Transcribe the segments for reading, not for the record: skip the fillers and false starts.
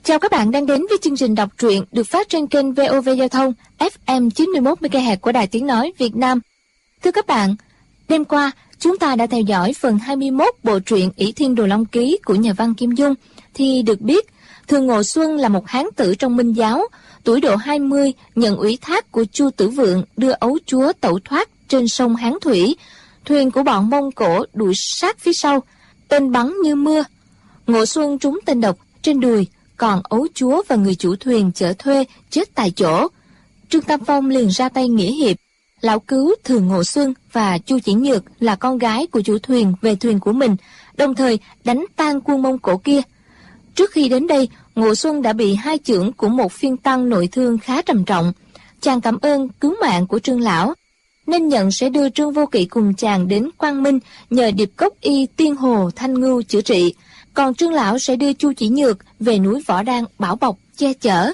Chào các bạn đang đến với chương trình đọc truyện được phát trên kênh VOV Giao thông FM 91 MHz của Đài Tiếng nói Việt Nam. Thưa các bạn, đêm qua chúng ta đã theo dõi phần 21 bộ truyện Ỷ Thiên Đồ Long Ký của nhà văn Kim Dung. Thì được biết, Thường Ngộ Xuân là một hán tử trong Minh giáo, tuổi độ 20, nhận ủy thác của Chu Tử Vượng đưa ấu chúa tẩu thoát trên sông Hán Thủy. Thuyền của bọn Mông Cổ đuổi sát phía sau, tên bắn như mưa. Ngộ Xuân trúng tên độc trên đùi, còn ấu chúa và người chủ thuyền chở thuê chết tại chỗ. Trương Tam Phong liền ra tay nghĩa hiệp, lão cứu Thường Ngộ Xuân và Chu Chỉ Nhược là con gái của chủ thuyền về thuyền của mình, đồng thời đánh tan quân Mông Cổ kia. Trước khi đến đây, Ngộ Xuân đã bị hai chưởng của một phiên tăng nội thương khá trầm trọng. Chàng cảm ơn cứu mạng của Trương lão, nên nhận sẽ đưa Trương Vô Kỵ cùng chàng đến Quang Minh nhờ Điệp Cốc Y Tiên Hồ Thanh Ngưu chữa trị. Còn Trương lão sẽ đưa Chu Chỉ Nhược về núi Võ Đan bảo bọc che chở.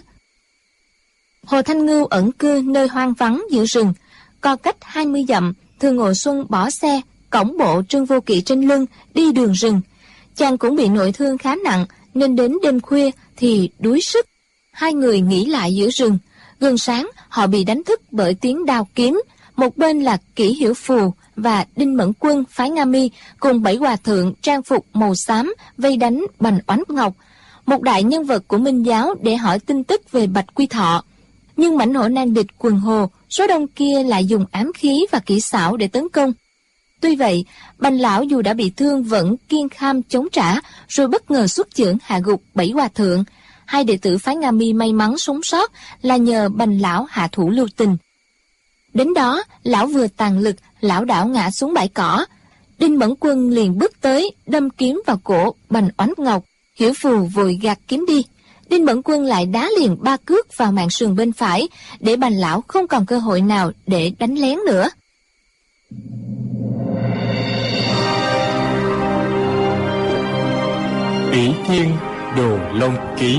Hồ Thanh Ngưu ẩn cư nơi hoang vắng giữa rừng, co cách 20 dặm. Thường Ngộ Xuân bỏ xe cõng bộ Trương Vô Kỵ trên lưng đi đường rừng. Chàng cũng bị nội thương khá nặng, nên đến đêm khuya thì đuối sức. Hai người nghỉ lại giữa rừng. Gần sáng họ bị đánh thức bởi tiếng đao kiếm. Một bên là Kỷ Hiểu Phù và Đinh Mẫn Quân phái Nga Mi cùng 7 hòa thượng trang phục màu xám vây đánh Bành Oánh Ngọc, một đại nhân vật của Minh giáo, để hỏi tin tức về Bạch Quy Thọ. Nhưng mãnh hổ nan địch quần hồ, số đông kia lại dùng ám khí và kỹ xảo để tấn công. Tuy vậy, Bành lão dù đã bị thương vẫn kiên kham chống trả, rồi bất ngờ xuất chưởng hạ gục 7 hòa thượng. Hai đệ tử phái Nga Mi may mắn sống sót là nhờ Bành lão hạ thủ lưu tình. Đến đó, lão vừa tàn lực, lão đảo ngã xuống bãi cỏ. Đinh Mẫn Quân liền bước tới, đâm kiếm vào cổ Bành Oánh Ngọc. Hiểu Phù vội gạt kiếm đi. Đinh Mẫn Quân lại đá liền 3 cước vào mạn sườn bên phải, để Bành lão không còn cơ hội nào để đánh lén nữa. Ỷ Thiên Đồ Long Ký.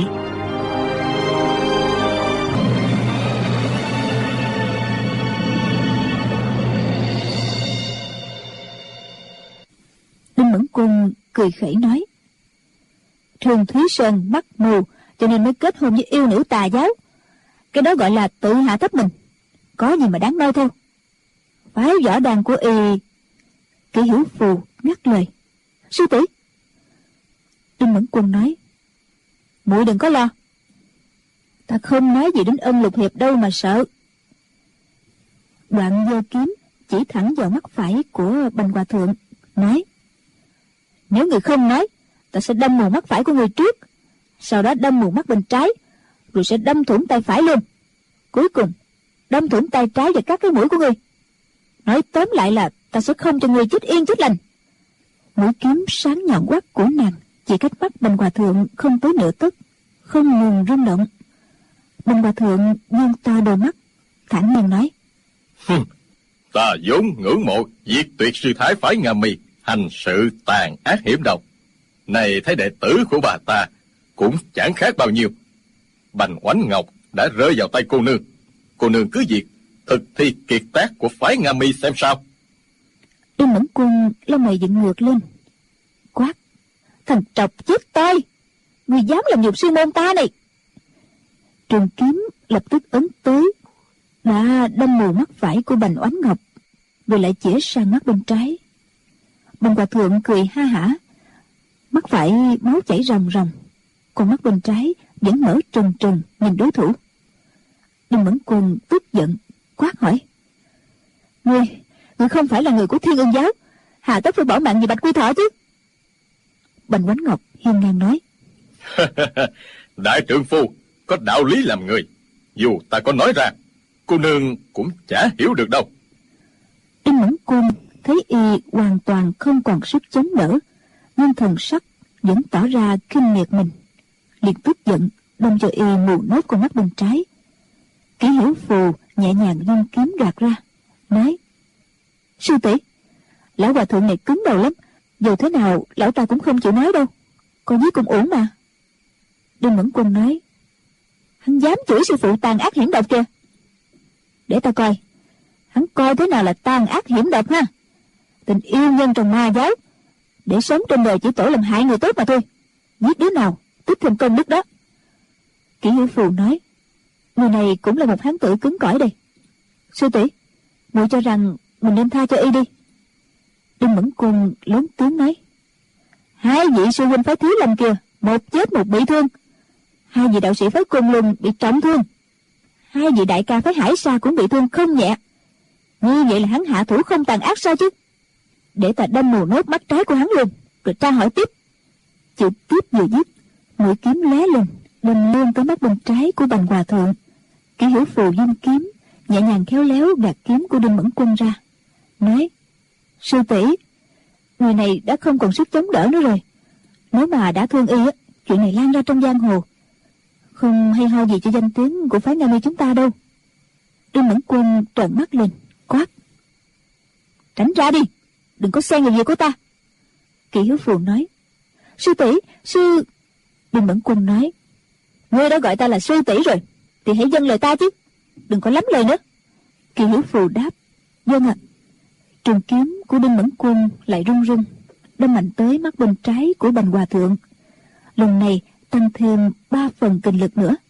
Đinh Mẫn Quân cười khẩy nói: Thường Thúy Sơn mắt mù, cho nên mới kết hôn với yêu nữ tà giáo. Cái đó gọi là tự hạ thấp mình, có gì mà đáng noi theo. Phái Võ Đan của y. Kỷ Hiểu Phù ngắt lời: Sư tỷ. Đinh Mẫn Quân nói: Muội đừng có lo, ta không nói gì đến ân lục hiệp đâu mà sợ. Đoạn giơ kiếm chỉ thẳng vào mắt phải của Bành hòa thượng, nói: Nếu người không nói, ta sẽ đâm mù mắt phải của người trước, sau đó đâm mù mắt bên trái, rồi sẽ đâm thủng tay phải luôn, cuối cùng đâm thủng tay trái và các cái mũi của người. Nói tóm lại là ta sẽ không cho người chết yên chết lành. Mũi kiếm sáng nhọn quắc của nàng chỉ cách mắt Bành hòa thượng không tới nửa tấc, không ngừng rung động. Bành hòa thượng dương to đôi mắt, thản nhiên nói: Ta vốn ngưỡng mộ diệt tuyệt sư thái phái Nga Mi hành sự tàn ác hiểm độc, này thấy đệ tử của bà ta cũng chẳng khác bao nhiêu. Bành Oánh Ngọc đã rơi vào tay cô nương cứ việc thực thi kiệt tác của phái Nga Mi xem sao. Đinh Mẫn Quân lông mày dựng ngược lên, quát: Thằng trọc chết toi, người dám làm nhục sư môn ta này. Trường kiếm lập tức ấn tới, đã đâm mù mắt phải của Bành Oánh Ngọc, rồi lại chĩa sang mắt bên trái. Bành hòa thượng cười ha hả, mắt phải máu chảy ròng ròng, còn mắt bên trái vẫn mở trừng trừng nhìn đối thủ. Đinh Mẫn Quân tức giận quát hỏi: Ngươi không phải là người của Thiên Ưng giáo, hà tất phải bỏ mạng vì Bạch Quy Thọ chứ? Bành Oánh Ngọc hiên ngang nói: Đại trượng phu có đạo lý làm người, dù ta có nói ra, cô nương cũng chả hiểu được đâu. Đinh Mẫn Quân thấy y hoàn toàn không còn sức chống đỡ, nhưng thần sắc vẫn tỏ ra khinh miệt mình, liền tức giận đâm cho y mù nốt con mắt bên trái. Kỷ Hiểu Phù nhẹ nhàng vung kiếm gạt ra, nói: Sư tỷ, lão hòa thượng này cứng đầu lắm, dù thế nào lão ta cũng không chịu nói đâu, con giết cũng ổn mà. Đinh Mẫn Quân nói: Hắn dám chửi sư phụ tàn ác hiểm độc kìa. Để ta coi hắn coi thế nào là tàn ác hiểm độc ha. Tình yêu nhân trong ma giáo, để sống trên đời chỉ tổ làm hại người tốt mà thôi. Giết đứa nào tích thêm công đức đó. Kỷ Hiểu Phù nói: Người này cũng là một hán tử cứng cỏi đây. Sư tỷ, muội cho rằng mình nên tha cho y đi. Đinh Mẫn Quân lớn tiếng nói: Hai vị sư huynh phái Thiếu Lâm kia, một chết một bị thương. Hai vị đạo sĩ phái Côn Luân bị trọng thương. Hai vị đại ca phái Hải Sa cũng bị thương không nhẹ. Như vậy là hắn hạ thủ không tàn ác sao chứ? Để ta đâm mù nốt mắt trái của hắn luôn, rồi tra hỏi tiếp. Chữ tiếp vừa dứt, mũi kiếm lóe lên, đâm luôn tới mắt bên trái của Bành Hòa Thượng. Kỷ Hiểu Phù vung kiếm, nhẹ nhàng khéo léo gạt kiếm của Đinh Mẫn Quân ra, nói: Sư tỷ, người này đã không còn sức chống đỡ nữa rồi. Nếu mà đã thương y á, chuyện này lan ra trong giang hồ, không hay ho gì cho danh tiếng của phái Nam Y chúng ta đâu. Đinh Mẫn Quân trợn mắt lên, quát: Tránh ra đi, đừng có xen vào việc của ta. Kỷ Hiểu Phù nói: Sư tỷ, sư... Đinh Mẫn Quân nói: Ngươi đã gọi ta là sư tỷ rồi, thì hãy dâng lời ta chứ, đừng có lắm lời nữa. Kỷ Hiểu Phù đáp: Vâng ạ. Trường kiếm của Đinh Mẫn Quân lại rung rung, đâm mạnh tới mắt bên trái của Bành Hòa Thượng. Lần này tăng thêm 3 phần kình lực nữa.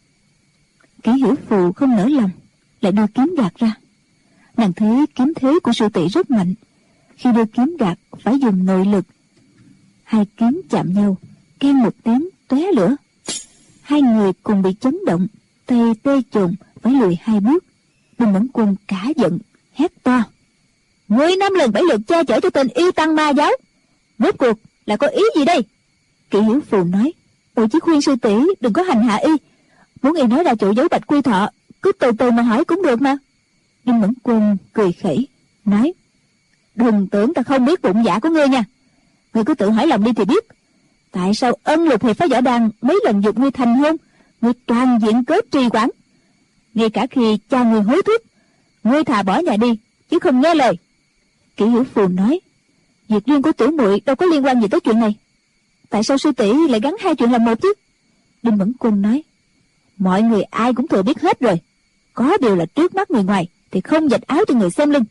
Kỷ Hiểu Phù không nỡ lòng, lại đưa kiếm gạt ra. Nàng thấy kiếm thế của sư tỷ rất mạnh, khi đưa kiếm gạt phải dùng nội lực. Hai kiếm chạm nhau, keng một tiếng tóe lửa. Hai người cùng bị chấn động, tay tê chồn phải lùi 2 bước. Đinh Mẫn Quân cả giận, hét to: Ngươi 5 lần 7 lượt che chở cho tên yêu tăng ma giáo, rốt cuộc là có ý gì đây? Kỷ Hiểu Phù nói: Tôi chỉ khuyên sư tỷ đừng có hành hạ y. Muốn y nói ra chỗ giấu Bạch Quy Thọ, cứ từ từ mà hỏi cũng được mà. Đinh Mẫn Quân cười khẩy, nói: Đừng tưởng ta không biết bụng dạ của ngươi nha. Ngươi cứ tự hỏi lòng đi thì biết. Tại sao Ân Lục Hiệp phái Võ Đăng mấy lần dục ngươi thành hôn, ngươi toàn diện cớ trì quản. Ngay cả khi cha ngươi hối thúc, ngươi thà bỏ nhà đi chứ không nghe lời. Kỷ Hiểu Phù nói: Việc riêng của tiểu muội đâu có liên quan gì tới chuyện này. Tại sao sư tỷ lại gắn hai chuyện làm một chứ? Đinh Mẫn Quân nói: Mọi người ai cũng thừa biết hết rồi. Có điều là trước mắt người ngoài thì không vạch áo cho người xem lưng.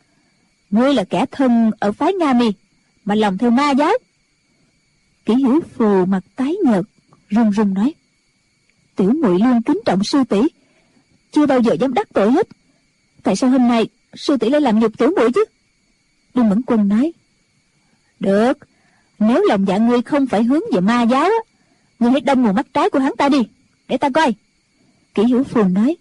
Ngươi là kẻ thân ở phái Nga Mi mà lòng theo ma giáo. Kỷ Hiểu Phù mặt tái nhợt, run run nói: Tiểu muội luôn kính trọng sư tỷ, chưa bao giờ dám đắc tội hết. Tại sao hôm nay sư tỷ lại làm nhục tiểu muội chứ? Đinh Mẫn Quân nói: Được, nếu lòng dạ ngươi không phải hướng về ma giáo á, ngươi hãy đâm nguồn mắt trái của hắn ta đi, để ta coi. Kỷ Hiểu Phù nói: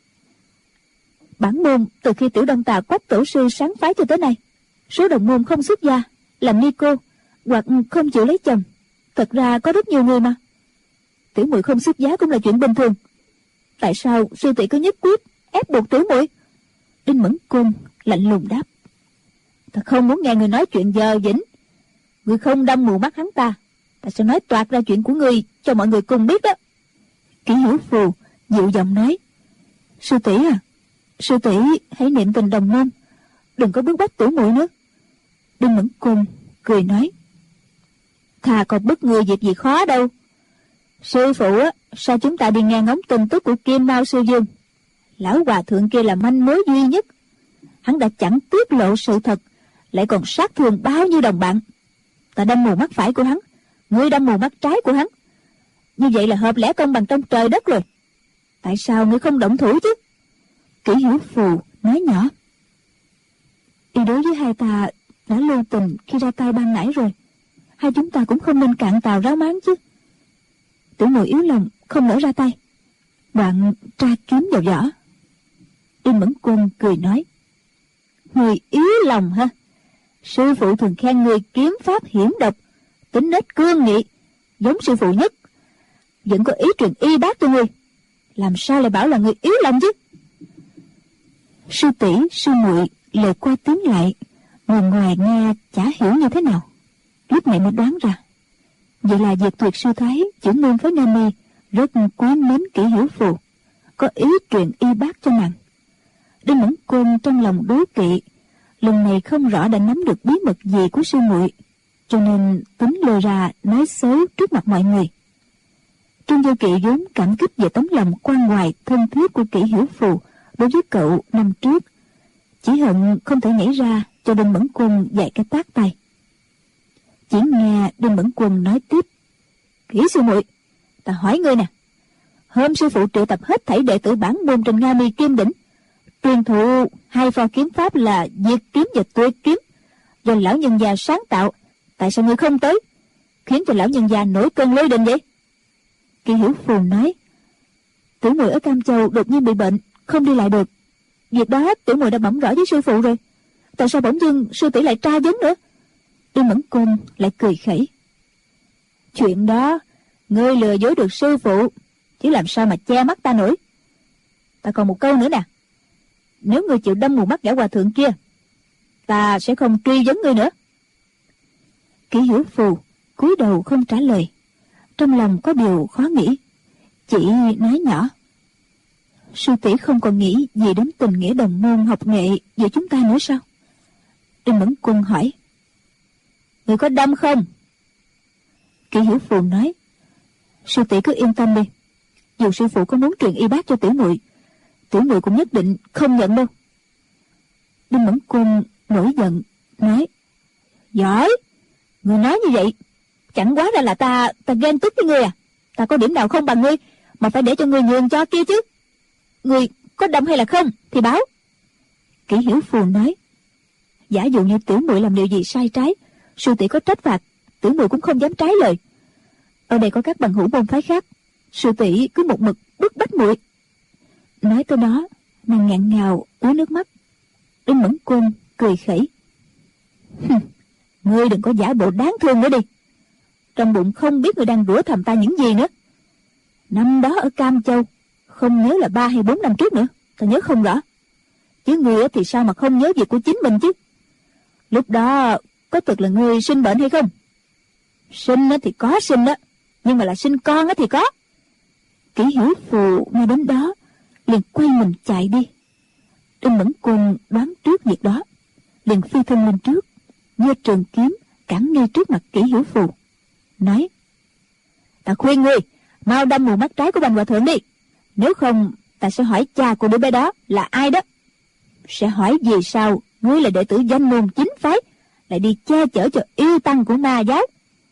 Bản môn từ khi Tiểu Đông Tà Quách tổ sư sáng phái cho tới nay, số đồng môn không xuất gia, làm ni cô hoặc không chịu lấy chồng, thật ra có rất nhiều người mà. Tiểu muội không xuất giá cũng là chuyện bình thường. Tại sao sư tỷ cứ nhất quyết ép buộc tiểu muội? Đinh Mẫn Quân lạnh lùng đáp: Ta không muốn nghe người nói chuyện dơ dĩnh. Ngươi không đâm mù mắt hắn ta, ta sẽ nói toạc ra chuyện của ngươi cho mọi người cùng biết đó. Kỷ Hiểu Phù dịu giọng nói: Sư tỷ à, sư tỷ hãy niệm tình đồng môn, đừng có bức bách tiểu muội nữa. Đinh Mẫn Quân cười nói: Thà còn bức người việc gì khó đâu. Sư phụ á, sao chúng ta đi nghe ngóng tin tức của Kim Mao sư dương? Lão hòa thượng kia là manh mối duy nhất. Hắn đã chẳng tiết lộ sự thật, lại còn sát thương bao nhiêu đồng bạn. Ta đâm mù mắt phải của hắn, ngươi đâm mù mắt trái của hắn. Như vậy là hợp lẽ công bằng trong trời đất rồi. Tại sao ngươi không động thủ chứ? Kỷ Hiểu Phù nói nhỏ: Y đối với hai ta đã lưu tình khi ra tay ban nãy rồi, hai chúng ta cũng không nên cạn tàu ráo máng chứ. Tiểu muội yếu lòng không nỡ ra tay. Đoạn tra kiếm vào vỏ. Đinh Mẫn Quân cười nói: Người yếu lòng ha? Sư phụ thường khen người kiếm pháp hiểm độc, tính nết cương nghị, giống sư phụ nhất. Vẫn có ý truyền y bác cho người, làm sao lại bảo là người yếu lòng chứ? Sư tỷ sư muội lời qua tiếng lại, người ngoài nghe chả hiểu như thế nào. Lúc này mới đoán ra, vậy là Diệt Tuyệt sư thái trưởng môn phái Nam Mi rất quý mến Kỷ Hiểu Phù, có ý truyền y bác cho nàng. Đinh Mẫn Quân trong lòng đố kỵ, lần này không rõ đã nắm được bí mật gì của sư muội, cho nên tính lôi ra nói xấu trước mặt mọi người. Trương Vô Kỵ vốn cảm kích về tấm lòng quan hoài thân thiết của Kỷ Hiểu Phù đối với cậu năm trước, chỉ hận không thể nhảy ra cho Đinh Mẫn Quân dạy cái tát tay. Chỉ nghe Đinh Mẫn Quân nói tiếp: Kỷ sư muội, ta hỏi ngươi nè, Hôm sư phụ triệu tập hết thảy đệ tử bản môn trên Nga Mi Kim Đỉnh, truyền thụ 2 pho kiếm pháp là Diệt Kiếm và Tuyệt Kiếm, do lão nhân gia sáng tạo. Tại sao ngươi không tới, khiến cho lão nhân gia nổi cơn lôi đình vậy? Kỳ Hiểu Phù nói: tiểu muội ở Cam Châu đột nhiên bị bệnh, không đi lại được. Việc đó tiểu muội đã bẩm rõ với sư phụ rồi. Tại sao bỗng dưng sư tỷ lại tra vấn nữa? Đinh Mẫn Côn lại cười khẩy: chuyện đó ngươi lừa dối được sư phụ, chứ làm sao mà che mắt ta nổi. Ta còn một câu nữa nè, nếu ngươi chịu đâm mù mắt gã hòa thượng kia, ta sẽ không truy vấn ngươi nữa. Kỷ Hiểu Phù cúi đầu không trả lời, trong lòng có điều khó nghĩ, chỉ nói nhỏ: sư tỷ không còn nghĩ gì đến tình nghĩa đồng môn học nghệ giữa chúng ta nữa sao? Đinh Mẫn Quân hỏi: ngươi có đâm không? Kỷ Hiểu Phù nói: sư tỷ cứ yên tâm đi, dù sư phụ có muốn truyền y bác cho tiểu muội cũng nhất định không nhận đâu. Đinh Mẫn Quân nổi giận nói: giỏi, ngươi nói như vậy chẳng quá ra là ta ghen tức với ngươi à? Ta có điểm nào không bằng ngươi mà phải để cho ngươi nhường cho kia chứ? Ngươi có đâm hay là không thì báo. Kỷ Hiểu Phù nói: giả dụ như tiểu muội làm điều gì sai trái, sư tỷ có trách phạt, tiểu muội cũng không dám trái lời. Ở đây có các bằng hữu môn phái khác, sư tỷ cứ một mực bức bách muội. Nói tới đó, nàng nghẹn ngào ứa nước mắt. Đinh Mẫn Quân cười khẩy: ngươi đừng có giả bộ đáng thương nữa đi. Trong bụng không biết ngươi đang rủa thầm ta những gì nữa. Năm đó ở Cam Châu, không nhớ là 3 hay 4 năm trước nữa, ta nhớ không rõ. Chứ ngươi thì sao mà không nhớ việc của chính mình chứ? Lúc đó có thực là ngươi sinh bệnh hay không? Sinh thì có sinh đó, nhưng mà là sinh con thì có. Kỷ Hiểu Phù nghe đến đó liền quay mình chạy đi. Đinh Mẫn Quân đoán trước việc đó, liền phi thân lên trước, giơ trường kiếm cản ngay trước mặt Kỷ Hiểu Phù, nói: ta khuyên ngươi mau đâm mù mắt trái của Bành hòa thượng đi, nếu không ta sẽ hỏi cha của đứa bé đó là ai đó. Sẽ hỏi vì sao ngươi là đệ tử danh môn chính phái lại đi che chở cho yêu tăng của ma giáo.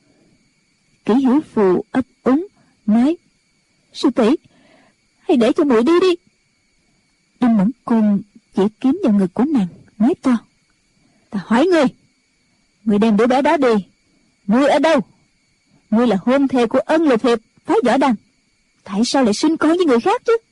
Kỷ Hiểu Phù ấp úng nói: sư tỷ, hãy để cho muội đi đi. Đinh Mẫn Côn chỉ kiếm vào ngực của nàng, nói to: ta hỏi ngươi đem đứa bé đó đi, ngươi ở đâu? Ngươi là hôn thê của Ân Lục Hiệp phái Võ Đăng, tại sao lại sinh con với người khác chứ?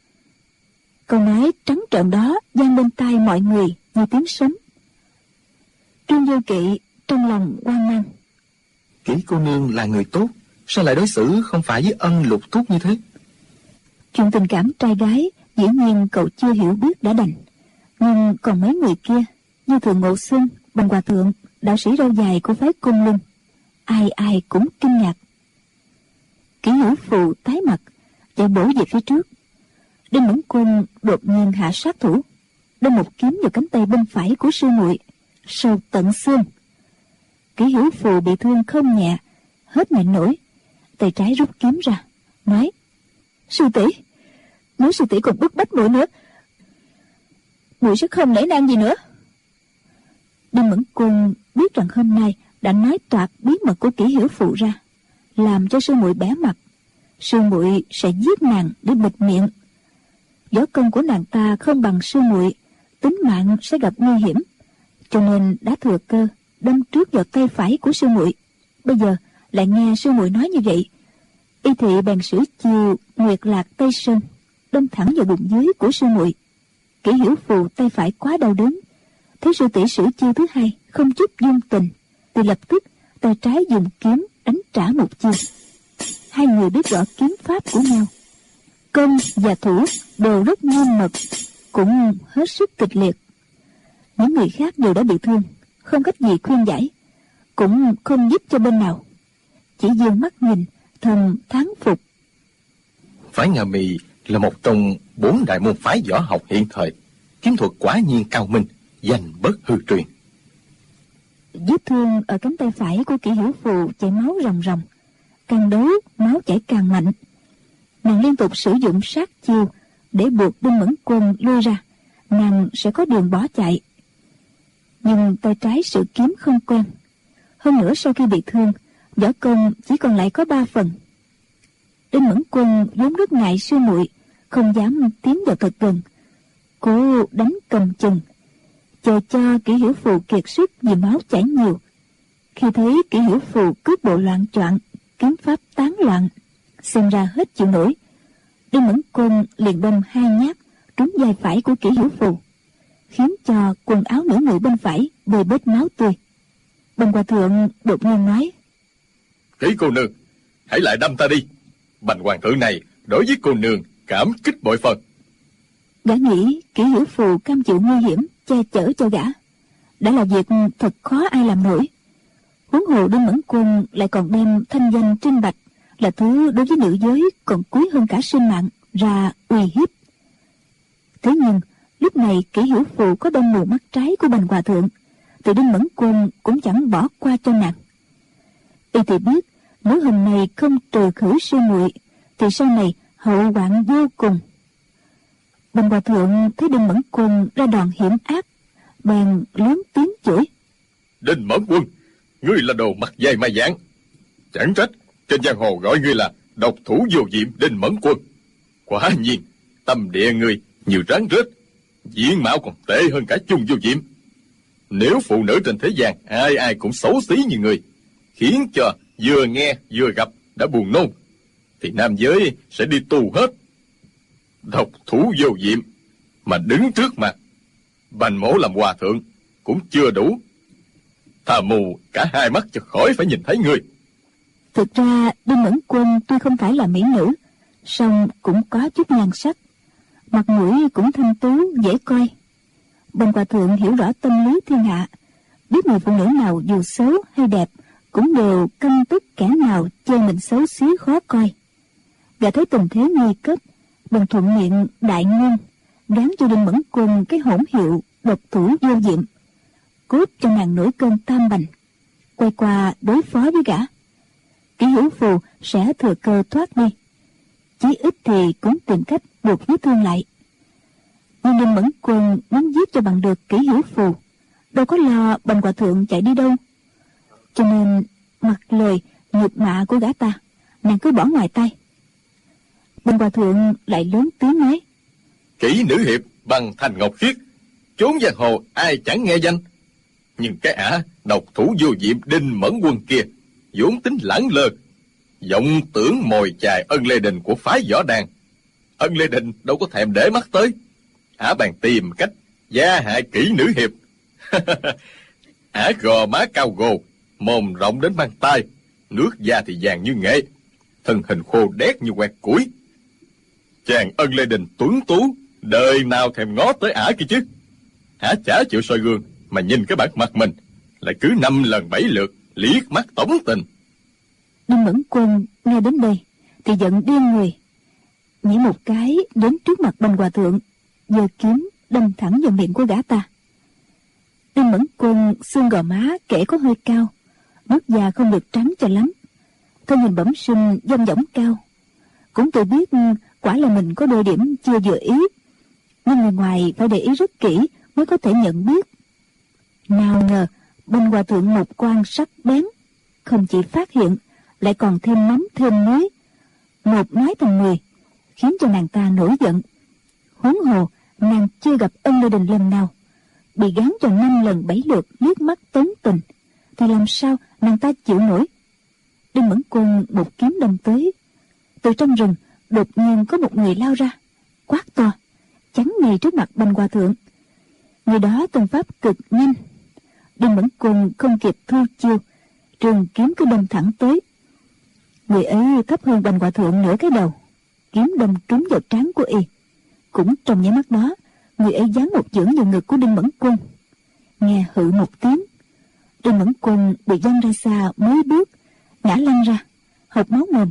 Câu nói trắng trợn đó vang bên tai mọi người như tiếng sấm. Trương Vô Kỵ trong lòng hoang mang: Kỷ cô nương là người tốt, sao lại đối xử không phải với Ân Lục Thúc như thế? Chuyện tình cảm trai gái dĩ nhiên cậu chưa hiểu biết đã đành, nhưng còn mấy người kia như Thường Ngộ Xuân, Bành hòa thượng, đạo sĩ râu dài của phái Cung Lung, ai ai cũng kinh ngạc. Kỷ Hiểu Phù tái mặt chạy bổ về phía trước. Đinh Mẫn Quân đột nhiên hạ sát thủ, đâm một kiếm vào cánh tay bên phải của sư muội, sâu tận xương. Kỷ Hiểu Phù bị thương không nhẹ, hết nhịn nổi, tay trái rút kiếm ra, nói: sư tỷ, nếu sư tỷ còn bức bách muội nữa, muội sẽ không nể nang gì nữa. Đinh Mẫn Quân biết rằng hôm nay đã nói toạc bí mật của Kỷ Hiểu Phù ra, làm cho sư muội bẽ mặt, sư muội sẽ giết nàng để bịt miệng. Võ công của nàng ta không bằng sư muội, tính mạng sẽ gặp nguy hiểm, cho nên đã thừa cơ đâm trước vào tay phải của sư muội. Bây giờ lại nghe sư muội nói như vậy, y thị bèn sử chiêu Nguyệt Lạc Tây Sơn, đâm thẳng vào bụng dưới của sư muội. Kỷ Hiểu Phù tay phải quá đau đớn, thấy sư tỷ sử chiêu thứ hai không chút dung tình, thì lập tức tay trái dùng kiếm đánh trả một chiêu. Hai người biết rõ kiếm pháp của nhau, công và thủ đều rất nghiêm mật, cũng hết sức kịch liệt. Những người khác đều đã bị thương, không cách gì khuyên giải, cũng không giúp cho bên nào, chỉ dương mắt nhìn thầm thán phục. Phái Nga Mi là một trong 4 đại môn phái võ học hiện thời, kiếm thuật quả nhiên cao minh, danh bất hư truyền. Vết thương ở cánh tay phải của Kỷ Hiểu Phù chảy máu ròng ròng, càng đấu máu chảy càng mạnh. Nàng liên tục sử dụng sát chiêu để buộc Đinh Mẫn Quân lui ra, nàng sẽ có đường bỏ chạy. Nhưng tay trái sử kiếm không quen, hơn nữa sau khi bị thương, võ công chỉ còn lại có 3 phần. Đinh Mẫn Quân vốn rất ngại sư muội, không dám tiến vào thật gần, cố đánh cầm chừng, chờ cho Kỷ Hiểu Phù kiệt sức vì máu chảy nhiều. Khi thấy Kỷ Hiểu Phù cước bộ loạn choạng, kiếm pháp tán loạn, xem ra hết chịu nổi, Đinh Mẫn Quân liền đâm 2 nhát trúng vai phải của Kỷ Hiểu Phù, khiến cho quần áo nửa người bên phải bơi bết máu tươi. Bần Hòa Thượng đột nhiên nói: Kỷ cô nương, hãy lại đâm ta đi. Bành hoàng thượng này đối với cô nương cảm kích bội phần. Gã nghĩ Kỷ Hiểu Phù cam chịu nguy hiểm che chở cho gã đã là việc thật khó ai làm nổi. Huống hồ Đinh Mẫn Quân lại còn đem thanh danh trinh bạch là thứ đối với nữ giới còn quý hơn cả sinh mạng ra uy hiếp. Thế nhưng lúc này Kỷ Hiểu Phù có đâm mù mắt trái của Bành Hòa Thượng, thì Đinh Mẫn Quân cũng chẳng bỏ qua cho nàng. Y thì biết nếu hôm nay không trừ khử sư muội thì sau này hậu hoạn vô cùng. Bành Hòa Thượng thấy Đinh Mẫn Quân ra đòn hiểm ác, bèn lớn tiếng chửi: Đinh Mẫn Quân, ngươi là đồ mặt dày mai dạng, chẳng trách trên giang hồ gọi ngươi là độc thủ vô diệm Đinh Mẫn Quân. Quả nhiên tâm địa ngươi nhiều rắn rết, diện mạo còn tệ hơn cả chung vô diệm. Nếu phụ nữ trên thế gian ai ai cũng xấu xí như ngươi, khiến cho vừa nghe vừa gặp đã buồn nôn, thì nam giới sẽ đi tù hết. Độc thủ vô diệm mà đứng trước mặt Bành mỗ làm hòa thượng cũng chưa đủ, thà mù cả 2 mắt cho khỏi phải nhìn thấy ngươi. Thực ra Đinh Mẫn Quân tuy không phải là mỹ nữ, song cũng có chút nhan sắc, mặt mũi cũng thanh tú dễ coi. Bành Hòa Thượng hiểu rõ tâm lý thiên hạ, biết người phụ nữ nào dù xấu hay đẹp cũng đều căm tức kẻ nào chê mình xấu xí khó coi. Gã thấy tình thế nguy cấp, bèn thuận miệng đại ngôn gán cho Đinh Mẫn Quân cái hỗn hiệu độc thủ vô diệm, cốt cho nàng nổi cơn tam bành, quay qua đối phó với gã. Kỷ Hiểu Phù sẽ thừa cơ thoát đi, chí ít thì cũng tìm cách buộc vết thương lại. Nhưng Đinh Mẫn Quân muốn giết cho bằng được Kỷ Hiểu Phù, đâu có lo Bành Hòa Thượng chạy đi đâu, cho nên mặc lời nhục mạ của gã ta, nàng cứ bỏ ngoài tay. Bành Hòa Thượng lại lớn tiếng nói: Kỷ nữ hiệp bằng thành ngọc khiết, trốn giang hồ ai chẳng nghe danh. Nhưng cái ả độc thủ vô diệm Đinh Mẫn Quân kia vốn tính lẳng lơ, vọng tưởng mồi chài Ân Lê Đình của phái Võ Đàn. Ân Lê Đình đâu có thèm để mắt tới, ả bèn tìm cách gia hại Kỷ nữ hiệp. Ả gò má cao gồ, mồm rộng đến mang tai, nước da thì vàng như nghệ, thân hình khô đét như quẹt củi. Chàng Ân Lê Đình tuấn tú, đời nào thèm ngó tới ả kia chứ. Ả chả chịu soi gương mà nhìn cái bản mặt mình, lại cứ 5 lần 7 lượt liếc mắt tống tình. Đinh Mẫn Quân nghe đến đây thì giận điên người, nhảy một cái đến trước mặt Bành Hòa Thượng, giơ kiếm đâm thẳng vào miệng của gã ta. Đinh Mẫn Quân xương gò má kể có hơi cao, nước da không được trắng cho lắm, thân hình bẩm sinh dong dỏng cao, cũng tự biết quả là mình có đôi điểm chưa vừa ý, nhưng người ngoài phải để ý rất kỹ mới có thể nhận biết. Nào ngờ Bành Hòa Thượng một quan sắc bén, không chỉ phát hiện lại còn thêm mắm thêm muối, một nói thành 10, khiến cho nàng ta nổi giận. Huống hồ nàng chưa gặp Ân Lê Đình lần nào, bị gán cho 5 lần 7 lượt liếc mắt tống tình, thì làm sao nàng ta chịu nổi. Đinh Mẫn Quân một kiếm đâm tới, từ trong rừng đột nhiên có một người lao ra, quát to, chắn ngay trước mặt Bành Hòa Thượng. Người đó tung pháp cực nhanh, Đinh Mẫn Quân không kịp thu chiêu, trường kiếm cứ đâm thẳng tới. Người ấy thấp hơn Bành Hòa Thượng nửa cái đầu, kiếm đâm trúng vào trán của y. Cũng trong nháy mắt đó, người ấy giáng một chưởng vào ngực của Đinh Mẫn Quân. Nghe hự một tiếng, Đinh Mẫn Quân bị văng ra xa mấy bước, ngã lăn ra, hộc máu mồm.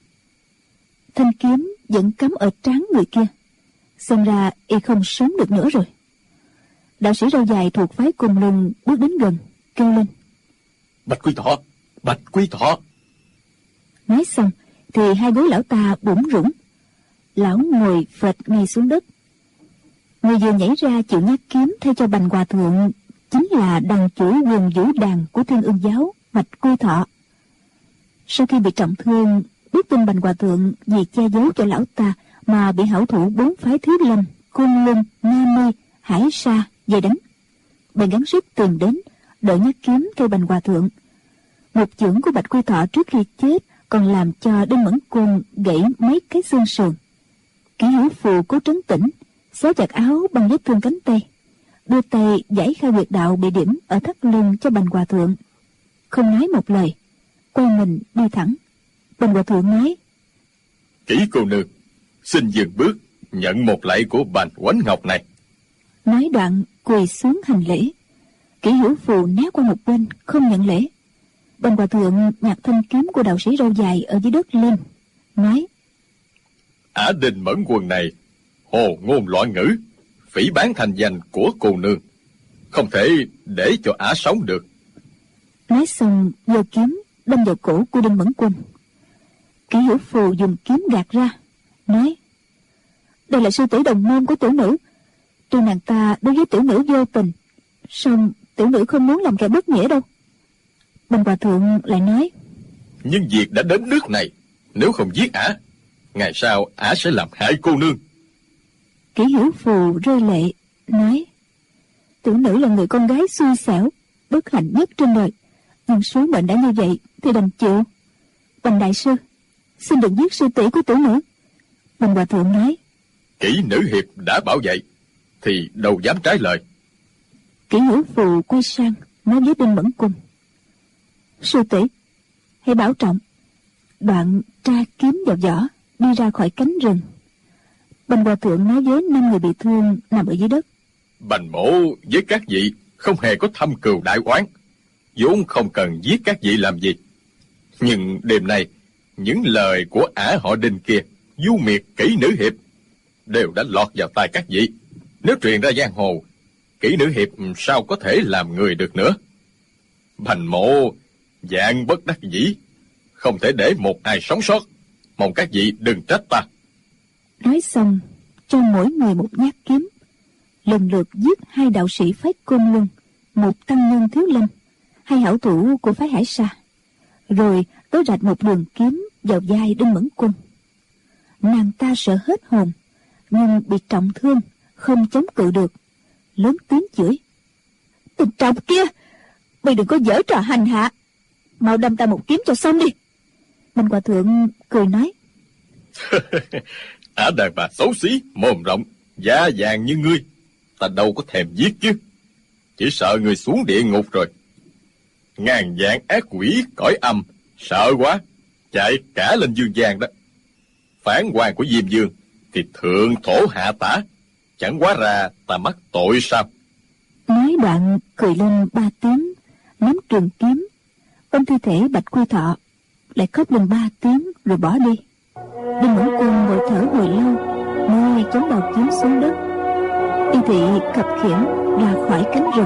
Thanh kiếm vẫn cắm ở trán người kia, xem ra y không sống được nữa rồi. Đạo sĩ râu dài thuộc phái Cùng Lừng bước đến gần, kêu lên: Bạch Quy Thọ, Bạch Quy Thọ. Nói xong thì 2 gối lão ta bủn rủn, lão ngồi phệt ngay xuống đất. Người vừa nhảy ra chịu nhát kiếm thay cho Bành Hòa Thượng chính là đàn chủ quần vũ đàn của Thiên Ương giáo Bạch Quy Thọ. Sau khi bị trọng thương, biết tin Bành Hòa Thượng vì che giấu cho lão ta mà bị hảo thủ 4 phái Thiếu Lâm, Côn Luân, Nga Mi, Hải Sa về đánh. Bèn gắng sức tìm đến, đợi nhát kiếm cây Bành Hòa Thượng. Một chưởng của Bạch Quy Thọ trước khi chết còn làm cho Đinh Mẫn Côn gãy mấy cái xương sườn. Kỷ Hữu Phù cố trấn tĩnh, xé chặt áo bằng vết thương cánh tay, đưa tay giải khai huyệt đạo bị điểm ở thắt lưng cho Bành Hòa Thượng, không nói một lời, quay mình đi thẳng. Bành Hòa Thượng nói: Kỷ cô nương, xin dừng bước nhận một lạy của Bành Quánh Ngọc này. Nói đoạn quỳ xuống hành lễ. Kỷ Hữu Phù né qua một bên không nhận lễ. Bành Hòa Thượng nhặt thanh kiếm của đạo sĩ râu dài ở dưới đất lên, nói: Ả Đinh Mẫn Quân này hồ ngôn loạn ngữ, phỉ báng thành danh của cô nương, không thể để cho Ả sống được. Nói xong giơ kiếm đâm vào cổ của Đinh Mẫn Quân. Kỷ Hữu Phù dùng kiếm gạt ra, nói: Đây là sư tỷ đồng môn của tiểu nữ, tuy nàng ta đối với tiểu nữ vô tình, song tiểu nữ không muốn làm kẻ bất nghĩa đâu. Bành Hòa Thượng lại nói: Nhưng việc đã đến nước này, nếu không giết Ả, ngày sau Ả sẽ làm hại cô nương. Kỷ Hữu Phù rơi lệ, nói: Tiểu nữ là người con gái xui xẻo, bất hạnh nhất trên đời, nhưng số mệnh đã như vậy thì đành chịu. Bành đại sư, xin đừng giết sư tỷ của tiểu nữ. Bành Hòa Thượng nói: Kỷ nữ hiệp đã bảo vậy, thì đâu dám trái lời. Kỷ Hữu Phù quay sang nói với Đinh Mẫn Quân: Sư tỷ, hãy bảo trọng. Đoạn tra kiếm vào vỏ, đi ra khỏi cánh rừng. Bành Hòa Thượng nói với 5 người bị thương nằm ở dưới đất: Bành mổ với các vị không hề có thâm cừu đại oán, vốn không cần giết các vị làm gì. Nhưng đêm nay, những lời của Ả họ Đinh kia du miệt Kỷ nữ hiệp đều đã lọt vào tai các vị. Nếu truyền ra giang hồ, Kỷ nữ hiệp sao có thể làm người được nữa. Bành mộ vạn bất đắc dĩ, không thể để một ai sống sót, mong các vị đừng trách ta. Nói xong cho mỗi người một nhát kiếm, lần lượt giết 2 đạo sĩ phái Côn Luân, 1 tăng nhân Thiếu Lâm, 2 hảo thủ của phái Hải Sa, rồi tới rạch một đường kiếm vào vai Đinh Mẫn Quân. Nàng ta sợ hết hồn, nhưng bị trọng thương, không chống cự được, lớn tiếng chửi: Tình trọng kia, mày đừng có giở trò hành hạ, mau đâm ta một kiếm cho xong đi. Bành Hòa Thượng cười nói: Ả đàn bà xấu xí, mồm rộng, da vàng như ngươi, ta đâu có thèm giết chứ. Chỉ sợ người xuống địa ngục rồi. Ngàn vạn ác quỷ cõi âm, sợ quá, chạy cả lên dương gian đó. Phán quan của Diêm Dương thì thượng thổ hạ tả, chẳng quá ra ta mắc tội sao? Nói đoạn cười lên 3 tiếng, nắm trường kiếm ôm thi thể Bạch Quy Thọ, lại khóc lên 3 tiếng rồi bỏ đi. Đinh Mẫn Quân ngồi thở hồi lâu mới chống đầu kiếm xuống đất. Y thị khập khiễng ra khỏi cánh rừng.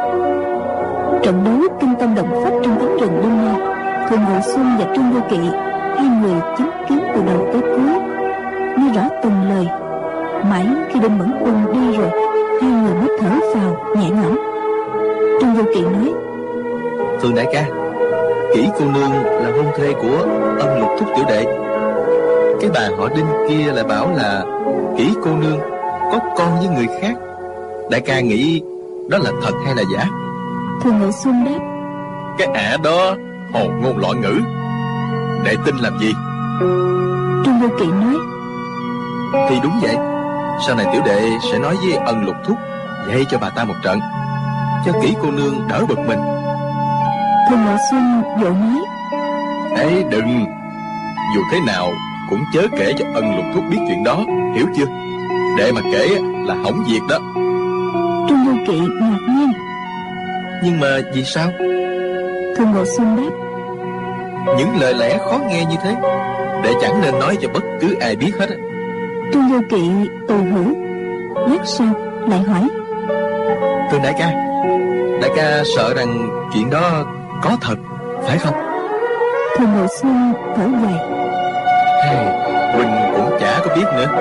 Trận đấu kinh tâm động phách trong cánh rừng đêm nay, Thường Ngộ Xuân và Trương Vô Kỵ, 2 người chứng kiến từ đầu tới cuối, nghe rõ từng lời. Mãi khi Đinh Mẫn Quân đi rồi, 2 người mới thở phào nhẹ nhõm. Trương Vô Kỵ nói: Thường đại ca, Kỷ cô nương là hôn thê của Ân Lục thúc tiểu đệ. Cái bà họ Đinh kia lại bảo là Kỷ cô nương có con với người khác. Đại ca nghĩ đó là thật hay là giả? Thường Ngộ Xuân đáp: Cái Ả đó hồ ngôn loạn ngữ, đệ tin làm gì? Trương Vô Kỵ nói: Thì đúng vậy. Sau này tiểu đệ sẽ nói với Ân Lục thúc dạy cho bà ta một trận, cho Kỷ cô nương đỡ bực mình. Thường Ngộ Xuân vội nói: Ê đừng, dù thế nào cũng chớ kể cho Ân Lục thúc biết chuyện đó, hiểu chưa? Để mà kể là hỏng việc đó. Trương Vô Kỵ ngạc nhiên: Nhưng mà vì sao? Thường Ngộ Xuân đáp: Những lời lẽ khó nghe như thế, đệ chẳng nên nói cho bất cứ ai biết hết á. Trương Vô Kỵ từ hử, lát sau lại hỏi: Thường đại ca sợ rằng chuyện đó có thật, phải không? Thường Ngộ Xuân thở dài: Hey, huynh cũng chả có biết nữa.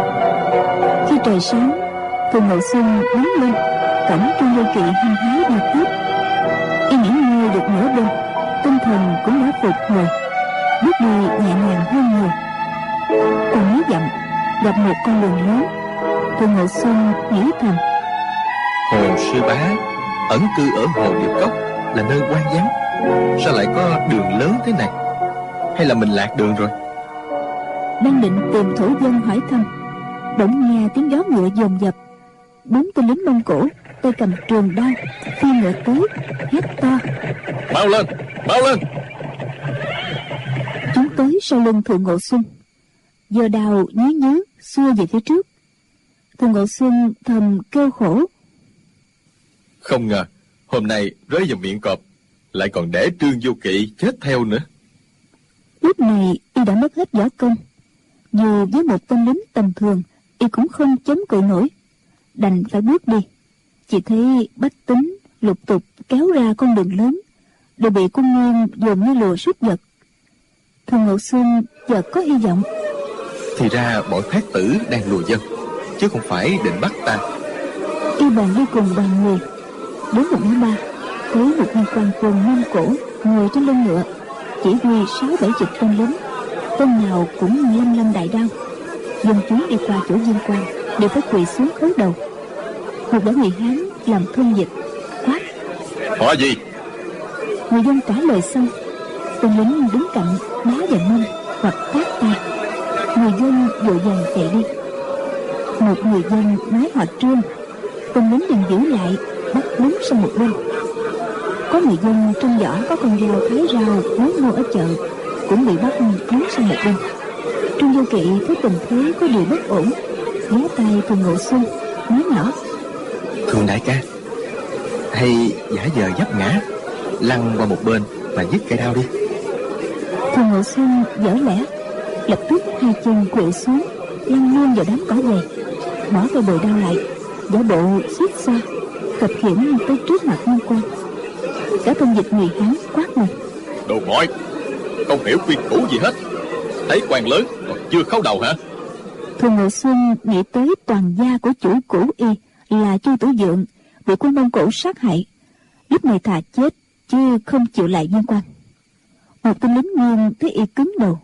Khi trời sáng, Thường Ngộ Xuân đứng lên cõng Trương Vô Kỵ hăng hái đi tiếp. Y nghỉ ngơi được nửa đêm, tinh thần cũng đã phục hồi. bước đi nhẹ nhàng hơn người. Còn mấy dặm gặp một con đường lớn. Thường Ngộ Xuân nghĩ thầm: Hồ Sư Bá ẩn cư ở Hồ Điệp Cốc là nơi hoang vắng, sao lại có đường lớn thế này? Hay là mình lạc đường rồi? Đang định tìm thổ dân hỏi thăm, bỗng nghe tiếng gió ngựa dồn dập. 4 tên lính Mông Cổ tay cầm trường đao phi ngựa tới, hét to: Mau lên, mau lên! Chúng tới sau lưng Thường Ngộ Xuân, giơ đao nhí nhứ xua về phía trước. Thường Ngộ Xuân thầm kêu khổ: Không ngờ hôm nay rơi vào miệng cọp, lại còn để Trương Vô Kỵ chết theo nữa. Lúc này y đã mất hết võ công, dù với một tên lính tầm thường y cũng không chống cự nổi, đành phải bước đi. Chỉ thấy bách tính lục tục kéo ra con đường lớn, đều bị quân Nguyên dồn như lùa sút giật. Thường Ngộ Xuân chợt có hy vọng. Thì ra bọn thát tử đang lùa dân, chứ không phải định bắt ta. Y bèn đi cùng đoàn người đến một ngã ba, thấy một viên quan quân Mông Cổ ngồi trên lưng ngựa, chỉ huy 6-7 tên lính, tên nào cũng lăm lăm đại đao. Dân chúng đi qua chỗ viên quan đều phải quỳ xuống khấu đầu. Một gã người Hán làm thông dịch quát: Họ gì? Người dân trả lời xong, tên lính đứng cạnh đá vào mông hoặc tát tay. Người dân vội vàng chạy đi. Một người dân nói họ Trương, tên lính liền giữ lại bắt đứng sang một bên. Có người dân trong giỏ có con dao thái rau muốn mua ở chợ cũng bị bắt đứng sang một bên. Trương Vô Kỵ thấy tình thế có điều bất ổn, ghé tay Thường Ngộ Xuân nói nhỏ: Thường đại ca, hay giả vờ vấp ngã, lăn qua một bên mà dứt cây đao đi. Thường Ngộ Xuân dở lẽ, lập tức hai chân quỵ xuống, lăn luôn vào đám cỏ dày, bỏ cây bồi đao lại, giả bộ xiết xoa, cập khiễng tới trước mặt Nguyên Quan. Cả thông dịch người Hán quát lên: Đồ mọi, không hiểu quy củ gì hết, thấy quan lớn còn chưa khấu đầu hả? Thường Ngộ Xuân nghĩ tới toàn gia của chủ cũ y là Chu Tử Dượng bị quân Mông Cổ sát hại, lúc này thà chết chứ không chịu lại Viên Quan. Một tên lính Nguyên thấy y cứng đầu,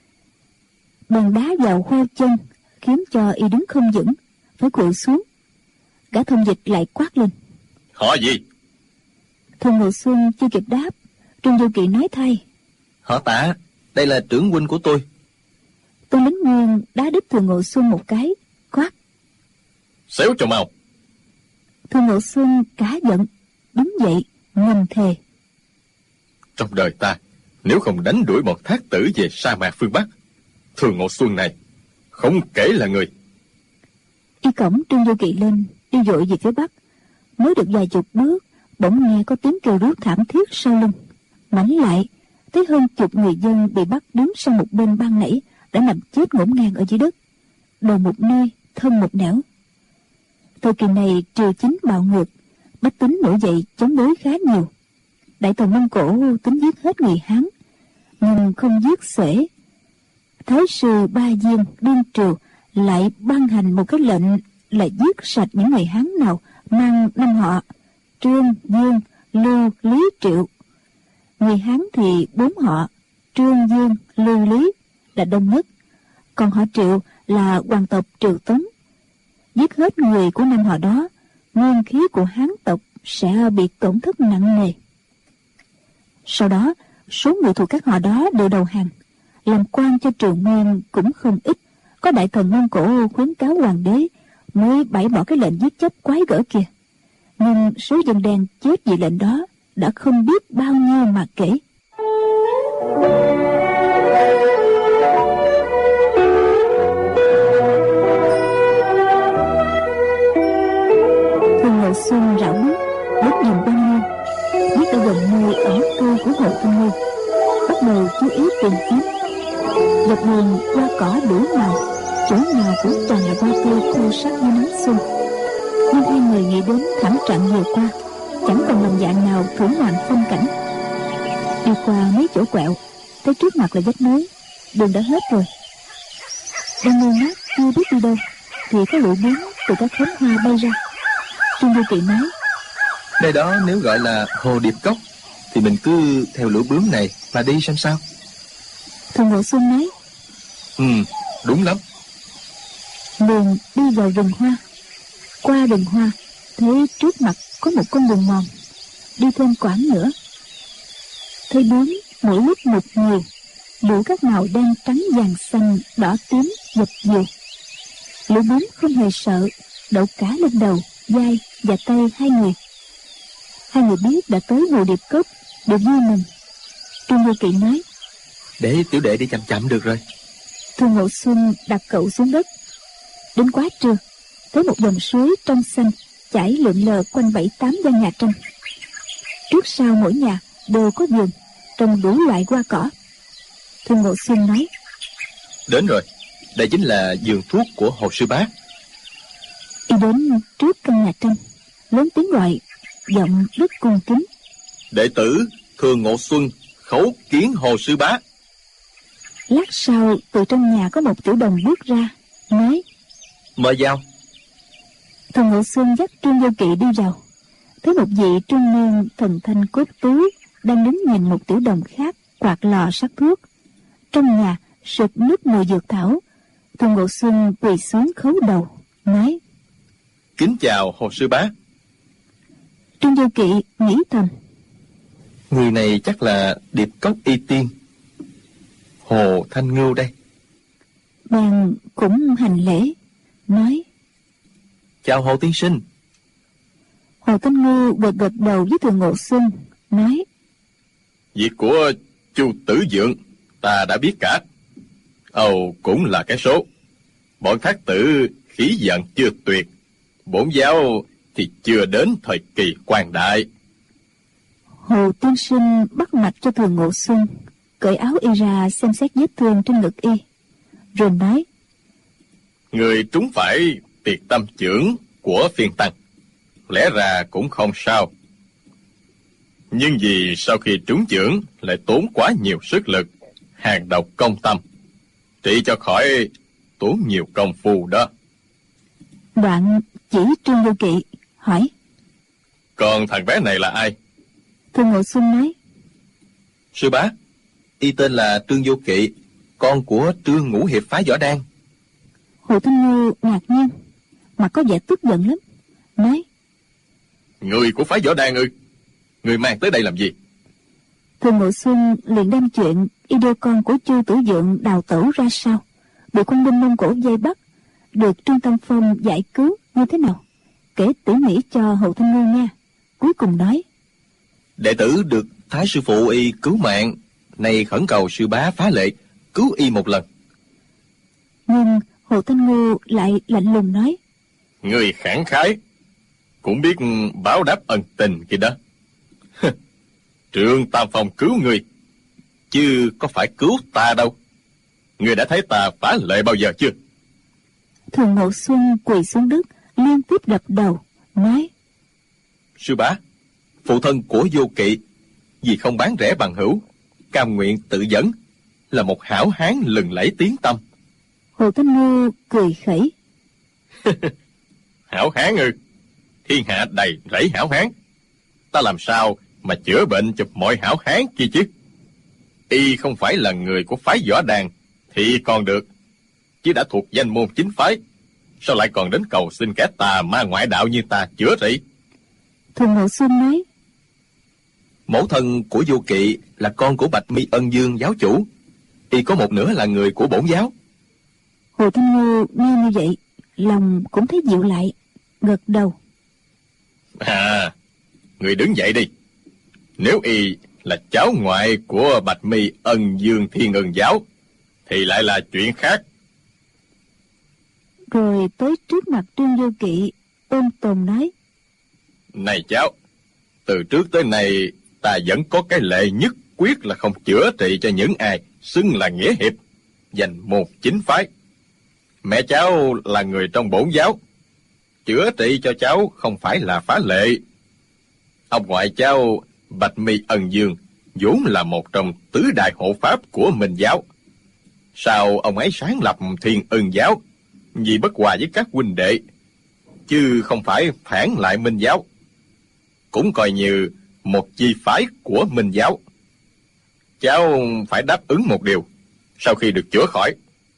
bèn đá vào khoeo chân, khiến cho y đứng không vững, phải quỵ xuống. Gã thông dịch lại quát lên: Họ gì? Thường Ngộ Xuân chưa kịp đáp, Trương Vô Kỵ nói thay: Họ Tạ, đây là trưởng huynh của tôi. Tên lính Nguyên đá đít Thường Ngộ Xuân một cái, quát: Xéo cho mau! Thường Ngộ Xuân cả giận, đứng dậy ngầm thề: Trong đời ta, nếu không đánh đuổi bọn thát tử về sa mạc phương Bắc, Thường Ngộ Xuân này không kể là người. Y cõng Trương Vô Kỵ lên, đi vội về phía bắc. Mới được vài chục bước, bỗng nghe có tiếng kêu rú thảm thiết sau lưng. Ngoảnh lại, thấy hơn chục người dân bị bắt đứng sang một bên ban nãy đã nằm chết ngổn ngang ở dưới đất, đầu một nơi, thân một nẻo. Thời kỳ này triều chính bạo ngược, bách tính nổi dậy chống đối khá nhiều. Đại thần Mông Cổ tính giết hết người Hán, nhưng không giết xuể. Thái sư Ba Diên đương triều lại ban hành một cái lệnh là giết sạch những người Hán nào mang năm họ Trương, Dương, Lưu, Lý, Triệu. Người Hán thì 4 họ Trương, Dương, Lưu, Lý là đông nhất, còn họ Triệu là hoàng tộc Triệu Tống. Giết hết người của năm họ đó, nguyên khí của Hán tộc sẽ bị tổn thất nặng nề. Sau đó, số người thuộc các họ đó đều đầu hàng, làm quan cho Triều Nguyên cũng không ít. Có đại thần Mông Cổ khuyến cáo hoàng đế mới bãi bỏ cái lệnh giết chóc quái gở kia, nhưng số dân đen chết vì lệnh đó đã không biết bao nhiêu mà kể. Thường Ngộ Xuân rảo bước bước dòng quan môn, biết đã gần nơi ẩn cư của Hồ Thanh Nguyên, bắt đầu chú ý tìm kiếm. Dọc đường hoa cỏ đủ màu, chỗ nào cũng toàn là hoa tươi khô sắc như nắng xuân. Nhưng hai người nghĩ đến thảm trạng vừa qua, chẳng còn lòng dạ nào thưởng ngoạn phong cảnh. Đi qua mấy chỗ quẹo, thấy trước mặt là vách núi, đường đã hết rồi. Đang ngơ ngác chưa biết đi đâu, thì có lũ bướm từ các cánh hoa bay ra. Trương Vô Kỵ nói: Đây đó nếu gọi là Hồ Điệp Cốc, thì mình cứ theo lũ bướm này mà đi xem sao. Thường Ngộ Xuân nói. Đúng lắm. Liền đi vào rừng hoa. Qua rừng hoa, thấy trước mặt có một con đường mòn. Đi thêm quãng nữa, thấy bướm mỗi lúc một nhiều, đủ các màu đen trắng vàng xanh đỏ tím dập dìu. Lũ bướm không hề sợ, đậu cả lên đầu, vai và tay hai người. Hai người biết đã tới bồ điệp cốc, đều vui mừng. Trương Vô Kỵ nói: Để tiểu đệ đi chậm chậm được rồi. Thường Ngộ Xuân đặt cậu xuống đất. Đến quá trưa, thấy một dòng suối trong xanh chảy lượn lờ quanh 7-8 gian nhà tranh. Trước sau mỗi nhà đều có vườn trồng đủ loại hoa cỏ. Thường Ngộ Xuân nói: Đến rồi, đây chính là vườn thuốc của Hồ Sư Bá. Y đến trước căn nhà tranh, lớn tiếng gọi, giọng rất cung kính: Đệ tử Thường Ngộ Xuân khấu kiến Hồ Sư Bá. Lát sau, từ trong nhà có một tiểu đồng bước ra, nói: Mời vào. Thường Ngộ Xuân dắt Trương Vô Kỵ đi vào. Thấy một vị trung niên thần thanh cốt tú đang đứng nhìn một tiểu đồng khác quạt lò sắc thuốc. Trong nhà sực nước mùi dược thảo. Thường Ngộ Xuân quỳ xuống khấu đầu, nói: Kính chào Hồ Sư Bá. Trương Vô Kỵ nghĩ thầm: Người này chắc là Điệp Cốc Y Tiên, Hồ Thanh Ngưu đây. Bèn cũng hành lễ, nói: Chào Hồ tiên sinh. Hồ Thanh Ngưu gật gật đầu với Thường Ngộ Xuân, nói: Việc của Chu Tử Dượng ta đã biết cả. Âu cũng là cái số. Bọn thác tử khí vận chưa tuyệt, bổn giáo thì chưa đến thời kỳ quang đại. Hồ tiên sinh bắt mạch cho Thường Ngộ Xuân, cởi áo y ra xem xét vết thương trên ngực y, rồi nói: Người trúng phải tiệt tâm chưởng của phiên tăng, lẽ ra cũng không sao. Nhưng vì sau khi trúng chưởng lại tốn quá nhiều sức lực, hàng độc công tâm, trị cho khỏi tốn nhiều công phu đó. Đoạn chỉ Trương Vô Kỵ, hỏi: Còn thằng bé này là ai? Thường Ngộ Xuân nói: Sư Bá, y tên là Trương Vô Kỵ, con của Trương Ngũ Hiệp phái Võ Đan. Hồ Thanh Ngưu ngạc nhiên, mà có vẻ tức giận lắm, nói: Người của phái Võ Đan ư? Người mang tới đây làm gì? Thường Ngộ Xuân liền đem chuyện y đưa con của Chu Tử Dượng đào tẩu ra sao, bị quân binh Mông Cổ vây bắt, được Trương Tam Phong giải cứu như thế nào, kể tỉ mỉ cho Hồ Thanh Ngưu nghe. Cuối cùng nói: Đệ tử được Thái sư phụ y cứu mạng, nay khẩn cầu sư bá phá lệ cứu y một lần. Nhưng Hồ Thanh Ngưu lại lạnh lùng nói: Người khẳng khái, cũng biết báo đáp ân tình kia đó. Trương Tam Phong cứu người, chứ có phải cứu ta đâu. Người đã thấy ta phá lệ bao giờ chưa? Thường Ngộ Xuân quỳ xuống đất, liên tiếp đập đầu, nói: Sư bá, phụ thân của Vô Kỵ vì không bán rẻ bằng hữu, cam nguyện tự dẫn, là một hảo hán lừng lẫy tiếng tăm. Hồ Thanh Ngưu cười khẩy: Hảo hán ư? Thiên hạ đầy rẫy hảo hán, ta làm sao mà chữa bệnh cho mọi hảo hán kia chứ? Y không phải là người của phái Võ Đàn thì còn được, chứ đã thuộc danh môn chính phái, sao lại còn đến cầu xin kẻ tà ma ngoại đạo như ta chữa trị? Thường Ngộ Xuân nói: Mẫu thân của Vô Kỵ là con của Bạch Mi Ân Dương giáo chủ, y có một nửa là người của bổn giáo. Hồ Thanh Ngưu nghe như vậy, lòng cũng thấy dịu lại, gật đầu. Người đứng dậy đi. Nếu y là cháu ngoại của Bạch Mi Ân Dương Thiên Ân giáo thì lại là chuyện khác. Rồi tới trước mặt Trương Vô Kỵ, ôm tồn nói: Này cháu, từ trước tới nay ta vẫn có cái lệ nhất quyết là không chữa trị cho những ai xưng là nghĩa hiệp, danh môn chính phái. Mẹ cháu là người trong bổn giáo, chữa trị cho cháu không phải là phá lệ. Ông ngoại cháu Bạch Mi Ân Dương vốn là một trong tứ đại hộ pháp của Minh giáo. Sao ông ấy sáng lập Thiên Ân giáo vì bất hòa với các huynh đệ, chứ không phải phản lại Minh giáo, cũng coi như một chi phái của Minh giáo. Cháu phải đáp ứng một điều, sau khi được chữa khỏi,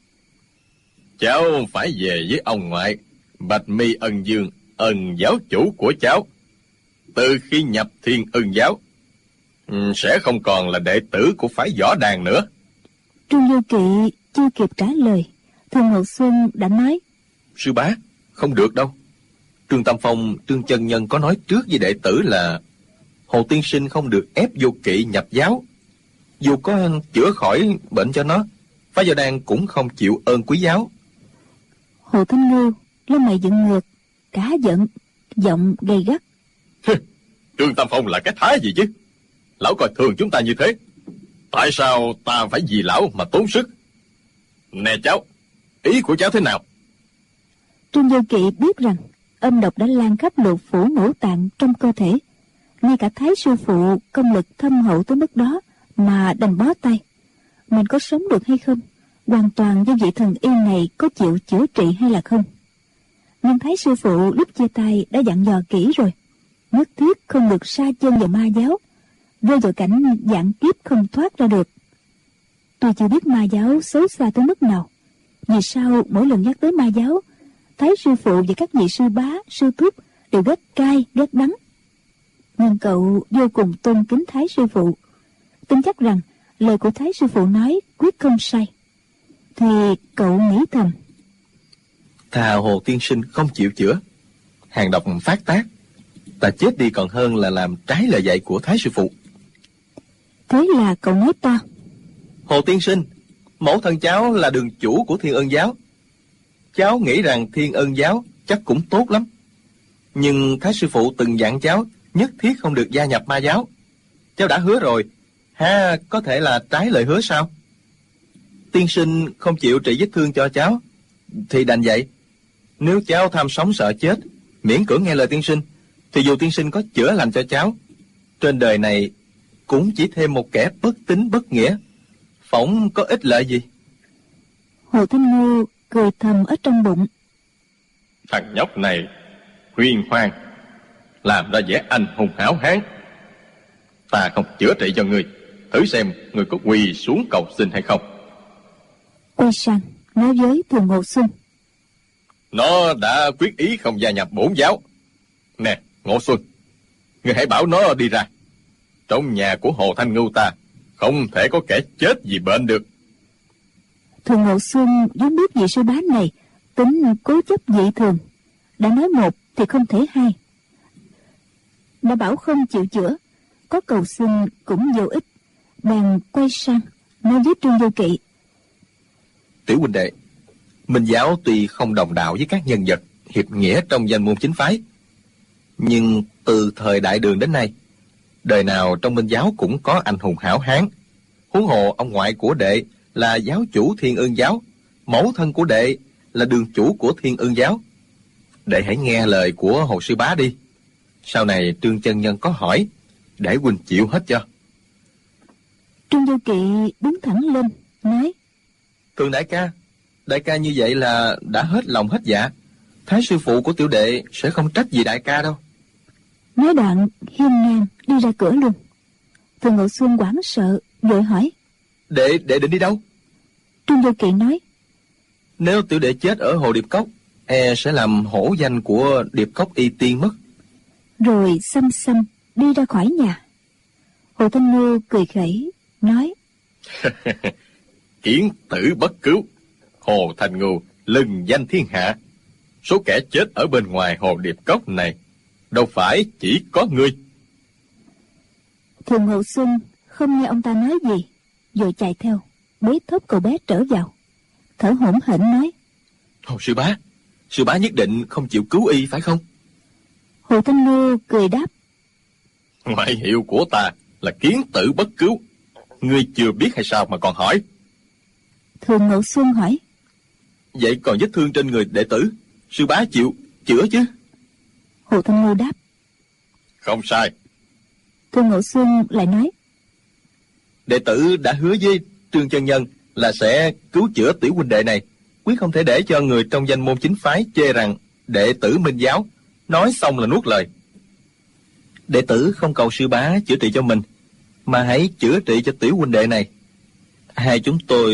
cháu phải về với ông ngoại Bạch Mi Ân Dương, ân giáo chủ của cháu. Từ khi nhập Thiên Ân giáo, sẽ không còn là đệ tử của phái Võ Đàn nữa. Trương Vô Kỵ chưa kịp trả lời, Thường Ngộ Xuân đã nói: Sư bá, không được đâu. Trương Tam Phong, Trương chân nhân có nói trước với đệ tử là Hồ tiên sinh không được ép Vô Kỵ nhập giáo. Dù có chữa khỏi bệnh cho nó, phái Võ Đàn cũng không chịu ơn quý giáo. Hồ Thanh Ngưu lông mày dựng ngược, cả giận, giọng gay gắt: Trương Tam Phong là cái thái gì chứ? Lão coi thường chúng ta như thế, tại sao ta phải vì lão mà tốn sức? Nè cháu, ý của cháu thế nào? Trương Vô Kỵ biết rằng âm độc đã lan khắp lục phủ ngũ tạng trong cơ thể. Ngay cả Thái sư phụ công lực thâm hậu tới mức đó mà đành bó tay. Mình có sống được hay không, hoàn toàn do vị thần y này có chịu chữa trị hay là không. Nhưng Thái sư phụ lúc chia tay đã dặn dò kỹ rồi, nhất thiết không được sa chân vào ma giáo, rơi vào cảnh vạn kiếp không thoát ra được. Tôi chưa biết ma giáo xấu xa tới mức nào, vì sao mỗi lần nhắc tới ma giáo, Thái sư phụ và các vị sư bá, sư thúc đều ghét cay, ghét đắng. Nhưng cậu vô cùng tôn kính Thái sư phụ, tin chắc rằng lời của Thái sư phụ nói quyết không sai. Thì cậu nghĩ thầm: Thà Hồ tiên sinh không chịu chữa, hàng độc phát tác, ta chết đi còn hơn là làm trái lời dạy của Thái sư phụ. Thế là cậu nói to: Hồ tiên sinh, mẫu thân cháu là đường chủ của Thiên Ân giáo. Cháu nghĩ rằng Thiên Ân giáo chắc cũng tốt lắm, nhưng Thái sư phụ từng dặn cháu nhất thiết không được gia nhập ma giáo. Cháu đã hứa rồi, có thể là trái lời hứa sao? Tiên sinh không chịu trị vết thương cho cháu thì đành vậy. Nếu cháu tham sống sợ chết, miễn cưỡng nghe lời tiên sinh, thì dù tiên sinh có chữa lành cho cháu, trên đời này cũng chỉ thêm một kẻ bất tín bất nghĩa, phỏng có ích lợi gì. Hồ Thanh Ngưu cười thầm ở trong bụng: Thằng nhóc này huyền hoang, làm ra vẻ anh hùng hảo hán. Ta không chữa trị cho ngươi, thử xem ngươi có quỳ xuống cầu xin hay không. Quay sang nói với Thường Ngộ Xuân: Nó đã quyết ý không gia nhập bổn giáo. Nè Ngộ Xuân, ngươi hãy bảo nó đi ra. Trong nhà của Hồ Thanh Ngưu ta không thể có kẻ chết vì bệnh được. Thường Ngộ Xuân vốn biết vị sư bá này tính cố chấp dị thường, đã nói một thì không thể hai. Đã bảo không chịu chữa, có cầu xin cũng vô ích, bèn quay sang nói với Trương Vô Kỵ: Tiểu huynh đệ, Minh giáo tuy không đồng đạo với các nhân vật hiệp nghĩa trong danh môn chính phái, nhưng từ thời Đại Đường đến nay, đời nào trong Minh giáo cũng có anh hùng hảo hán. Huống hồ ông ngoại của đệ là giáo chủ Thiên Ân giáo, mẫu thân của đệ là đường chủ của Thiên Ân giáo. Đệ hãy nghe lời của Hồ sư bá đi. Sau này Trương chân nhân có hỏi, để huynh chịu hết cho. Trương Vô Kỵ đứng thẳng lên nói: Thường đại ca như vậy là đã hết lòng hết dạ. Thái sư phụ của tiểu đệ sẽ không trách gì đại ca đâu. Nói đoạn hiên ngang đi ra cửa luôn. Thường Ngộ Xuân hoảng sợ vội hỏi: Đệ định đi đâu? Trương Vô Kỵ nói: Nếu tiểu đệ chết ở hồ Điệp Cốc, sẽ làm hổ danh của Điệp Cốc y tiên mất. Rồi xăm xăm đi ra khỏi nhà. Hồ Thanh Ngưu cười khẩy nói: Kiến tử bất cứu, Hồ Thanh Ngưu lừng danh thiên hạ. Số kẻ chết ở bên ngoài hồ Điệp Cốc này đâu phải chỉ có ngươi. Thường Ngộ Xuân không nghe ông ta nói gì, vội chạy theo, bế thốc cậu bé trở vào, thở hổn hển nói: Hồ sư bá nhất định không chịu cứu y phải không? Hồ Thanh Ngưu cười đáp: Ngoại hiệu của ta là kiến tử bất cứu, ngươi chưa biết hay sao mà còn hỏi? Thường Ngộ Xuân hỏi: Vậy còn vết thương trên người đệ tử, sư bá chịu chữa chứ? Hồ Thanh Ngưu đáp: Không sai. Thường Ngộ Xuân lại nói: Đệ tử đã hứa với Trương chân nhân là sẽ cứu chữa tiểu huynh đệ này, quyết không thể để cho người trong danh môn chính phái chê rằng đệ tử Minh giáo nói xong là nuốt lời. Đệ tử không cầu sư bá chữa trị cho mình, mà hãy chữa trị cho tiểu huynh đệ này. Hai chúng tôi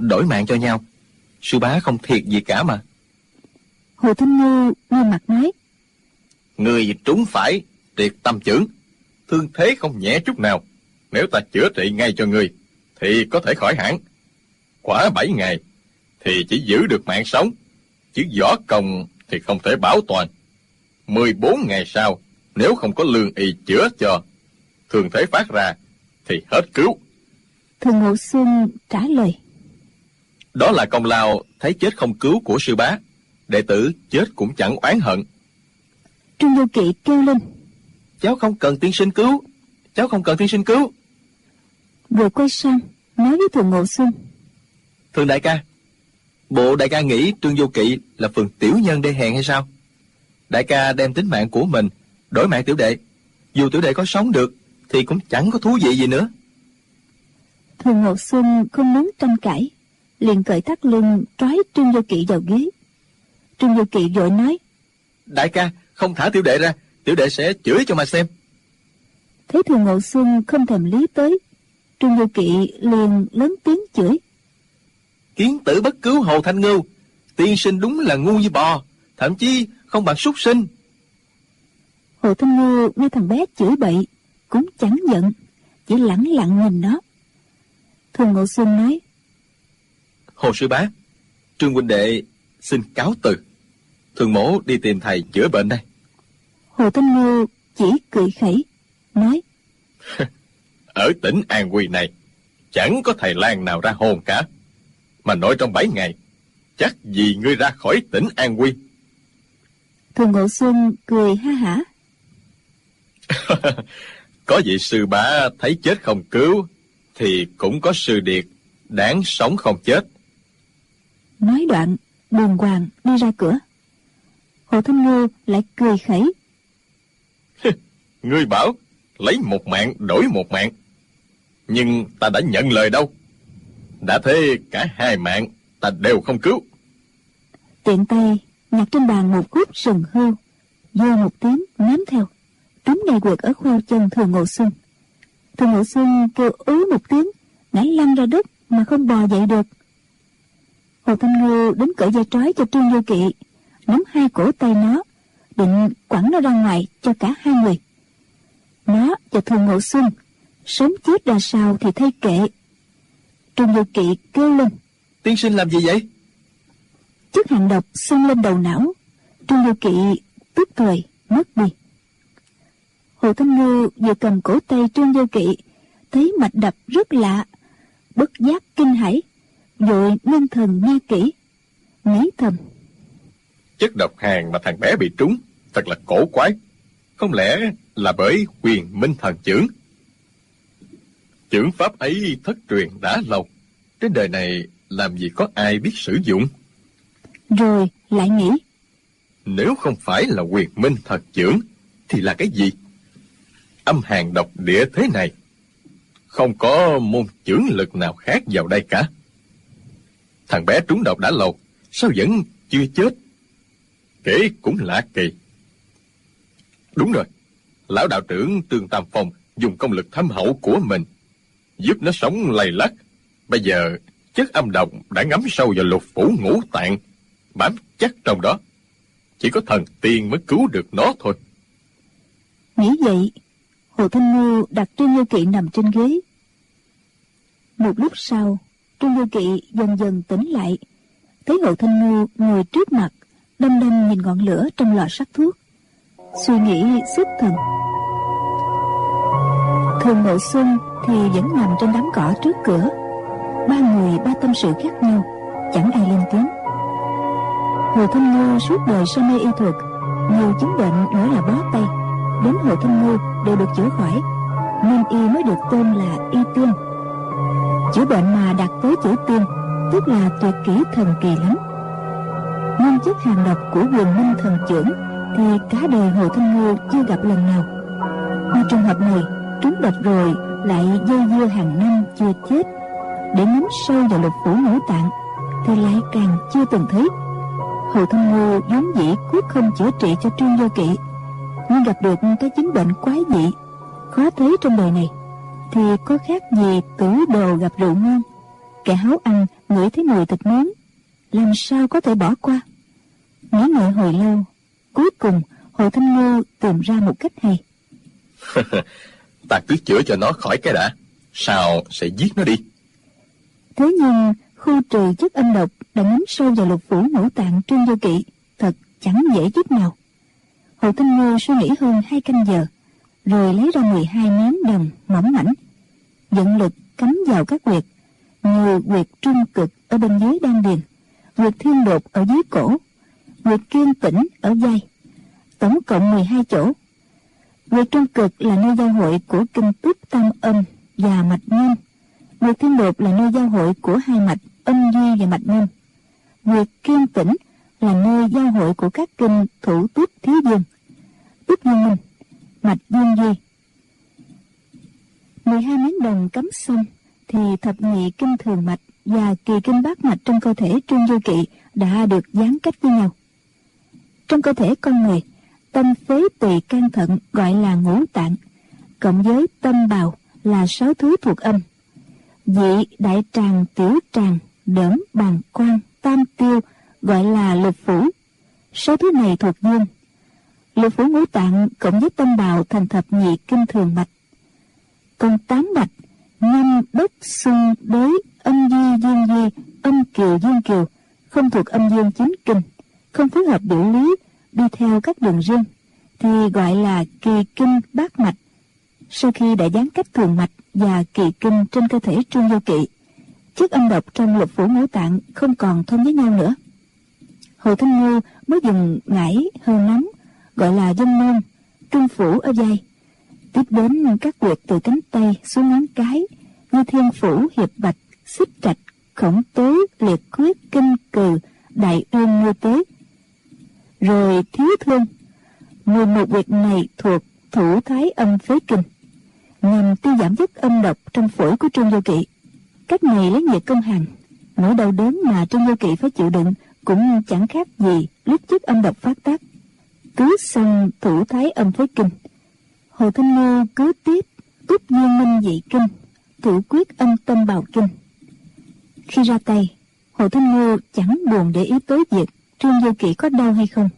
đổi mạng cho nhau. Sư bá không thiệt gì cả mà. Hồ Thanh Ngư nghiêm mặt nói: Người trúng phải tuyệt tâm chưởng, thương thế không nhẹ chút nào. Nếu ta chữa trị ngay cho người thì có thể khỏi hẳn. Quá 7 ngày thì chỉ giữ được mạng sống, chứ võ công thì không thể bảo toàn. 14 ngày sau, nếu không có lương y chữa cho, thương thế phát ra thì hết cứu. Thường Ngộ Xuân trả lời: Đó là công lao thấy chết không cứu của sư bá. Đệ tử chết cũng chẳng oán hận. Trương Vô Kỵ kêu lên: Cháu không cần tiên sinh cứu. Cháu không cần tiên sinh cứu. Rồi quay sang nói với Thường Ngộ Xuân: Thường đại ca, bộ đại ca nghĩ Trương Vô Kỵ là phần tiểu nhân đê hèn hay sao? Đại ca đem tính mạng của mình đổi mạng tiểu đệ, dù tiểu đệ có sống được thì cũng chẳng có thú vị gì nữa. Thường Ngộ Xuân không muốn tranh cãi, liền cởi thắt lưng trói Trương Vô Kỵ vào ghế. Trương Vô Kỵ vội nói: Đại ca không thả tiểu đệ ra, tiểu đệ sẽ chửi cho mà xem. Thấy Thường Ngộ Xuân không thèm lý tới, Trương Vô Kỵ liền lớn tiếng chửi: Kiến tử bất cứu Hồ Thanh Ngưu, tiên sinh đúng là ngu như bò, thậm chí không bằng súc sinh. Hồ Thanh Ngưu nghe thằng bé chửi bậy cũng chẳng giận, chỉ lẳng lặng nhìn nó. Thường Ngộ Xuân nói: Hồ sư bá, Trương huynh đệ xin cáo từ. Thường mổ đi tìm thầy chữa bệnh đây. Hồ Thanh Ngưu chỉ cười khẩy nói: Ở tỉnh An Quy này chẳng có thầy lang nào ra hồn cả, mà nội trong 7 ngày chắc gì ngươi ra khỏi tỉnh An Quy. Thường Ngộ Xuân cười ha hả: Có vị sư bá thấy chết không cứu thì cũng có sư điệt đáng sống không chết. Nói đoạn đường hoàng đi ra cửa. Hồ Thanh Ngưu lại cười khẩy: Ngươi bảo lấy một mạng đổi một mạng, nhưng ta đã nhận lời đâu. Đã thế cả 2 mạng ta đều không cứu. Tiện tay nhặt trên bàn một cút sừng hươu, giơ một tiếng ném theo, trúng ngay quẹt ở khoeo chân Thường Ngộ Xuân. Thường Ngộ Xuân kêu một tiếng, ngã lăn ra đất mà không bò dậy được. Hồ Thanh Ngưu đến cởi dây trói cho Trương Vô Kỵ, nắm 2 cổ tay nó, định quẳng nó ra ngoài cho cả 2 người. Nó và Thường Ngộ Xuân sớm chết ra sao thì thay kệ. Trương Vô Kỵ kêu lên: Tiên sinh làm gì vậy? Chất hàng độc xông lên đầu não, Trương Vô Kỵ tức thời mất đi. Hồ Thanh Ngưu vừa cầm cổ tay Trương Vô Kỵ, thấy mạch đập rất lạ, bất giác kinh hãi, vội ngưng thần nghe kỹ, nghĩ thầm: Chất độc hàn mà thằng bé bị trúng thật là cổ quái. Không lẽ là bởi Huyền Minh Thần Chưởng? Chưởng pháp ấy thất truyền đã lâu, trên đời này làm gì có ai biết sử dụng. Rồi lại nghĩ: Nếu không phải là Huyền Minh Thần Chưởng thì là cái gì? Âm hàn độc địa thế này, không có môn chưởng lực nào khác vào đây cả. Thằng bé trúng độc đã lâu, sao vẫn chưa chết? Kể cũng lạ kỳ. Đúng rồi, lão đạo trưởng Trương Tam Phong dùng công lực thâm hậu của mình giúp nó sống lầy lắc. Bây giờ chất âm độc đã ngấm sâu vào lục phủ ngũ tạng, bám chắc trong đó. Chỉ có thần tiên mới cứu được nó thôi. Nghĩ vậy, Hồ Thanh Ngưu đặt Trương Vô Kỵ nằm trên ghế. Một lúc sau, Trương Vô Kỵ dần dần tỉnh lại, thấy Hồ Thanh Ngưu ngồi trước mặt, đăm đăm nhìn ngọn lửa trong lò sắc thuốc, suy nghĩ xuất thần. Thường Ngộ Xuân thì vẫn nằm trên đám cỏ trước cửa. 3 người 3 tâm sự khác nhau, chẳng ai lên tiếng. Hồ Thanh Ngưu suốt đời say mê y thuật, nhiều chứng bệnh nổi là bó tay, đến Hồ Thanh Ngưu đều được chữa khỏi, nên y mới được tên là y tiên. Chữa bệnh mà đạt tới chữ tiên, tức là tuyệt kỹ thần kỳ lắm. Nhưng chất hàng độc của Huyền Minh Thần Chưởng thì cả đời Hồ Thanh Ngưu chưa gặp lần nào. Mà trường hợp này trúng độc rồi lại dây dưa hàng năm chưa chết, để ngấm sâu vào lục phủ ngũ tạng thì lại càng chưa từng thấy. Hồ Thanh Ngưu vốn dĩ quyết không chữa trị cho Trương Vô Kỵ, nhưng gặp được cái chứng bệnh quái dị khó thấy trong đời này thì có khác gì tử đồ gặp rượu ngon. Kẻ háo ăn ngửi thấy mùi thịt nướng, làm sao có thể bỏ qua. Nghĩ ngợi hồi lâu, cuối cùng Hồ Thanh Ngư tìm ra một cách hay. Ta cứ chữa cho nó khỏi cái đã, sao sẽ giết nó đi. Thế nhưng khu trừ chất âm độc đã ngấm sâu vào lục phủ ngũ tạng Trương Vô Kỵ, thật chẳng dễ chút nào. Hồ Thanh Ngư suy nghĩ hơn 2 canh giờ, rồi lấy ra 12 miếng đồng mỏng mảnh, dẫn lực cắm vào các huyệt như huyệt trung cực ở bên dưới đan điền, huyệt thiên đột ở dưới cổ, huyệt kiên tĩnh ở vai, tổng cộng 12 chỗ. Huyệt trung cực là nơi giao hội của kinh túc tam âm và mạch nhân. Huyệt thiên đột là nơi giao hội của hai mạch âm duy và mạch nhân. Huyệt kiên tĩnh là nơi giao hội của các kinh thủ túc thiếu dương, túc dương minh, mạch dương duy. 12 miếng đồng cắm xong thì thập nhị kinh thường mạch và kỳ kinh bát mạch trong cơ thể Trương Vô Kỵ đã được gián cách với nhau. Trong cơ thể con người, tâm phế tỳ can thận gọi là ngũ tạng, cộng với tâm bào là 6 thứ thuộc âm. Vị, đại tràng, tiểu tràng, đỡm, bàng quang, tam tiêu gọi là lục phủ. 6 thứ này thuộc dương. Lục phủ ngũ tạng cộng với tâm bào thành thập nhị kinh thường mạch. Còn 8 mạch năm bất xung đối âm duy dương duy âm kiều dương kiều không thuộc âm dương chính kinh, không phối hợp biểu lý, đi theo các đường riêng thì gọi là kỳ kinh bát mạch. Sau khi đã gián cách thường mạch và kỳ kinh trên cơ thể Trương Vô Kỵ, chất âm độc trong lục phủ ngũ tạng không còn thông với nhau nữa. Hồ Thanh Ngư mới dùng ngải hơi nóng gọi là dông môn, trung phủ ở vai, tiếp đến các huyệt từ cánh tay xuống ngón cái như thiên phủ, hiệp bạch, xích trạch, khổng tối, liệt khuyết, kinh cừ, đại uyên, ngư tế. Rồi thiếu thương. 11 huyệt này thuộc thủ thái âm phế kinh, nhằm tiêu giảm chất âm độc trong phổi của Trương Vô Kỵ. Cách này lấy nhiệt công hàn, nỗi đau đớn mà Trương Vô Kỵ phải chịu đựng cũng chẳng khác gì lúc chất âm độc phát tác. Cứ xong thủ thái âm phế kinh, Hồ Thanh Ngư cứ tiếp túc dương minh dị kinh, thủ quyết âm tâm bào kinh. Khi ra tay, Hồ Thanh Ngư chẳng buồn để ý tới việc Trương Vô Kỵ có đau hay không.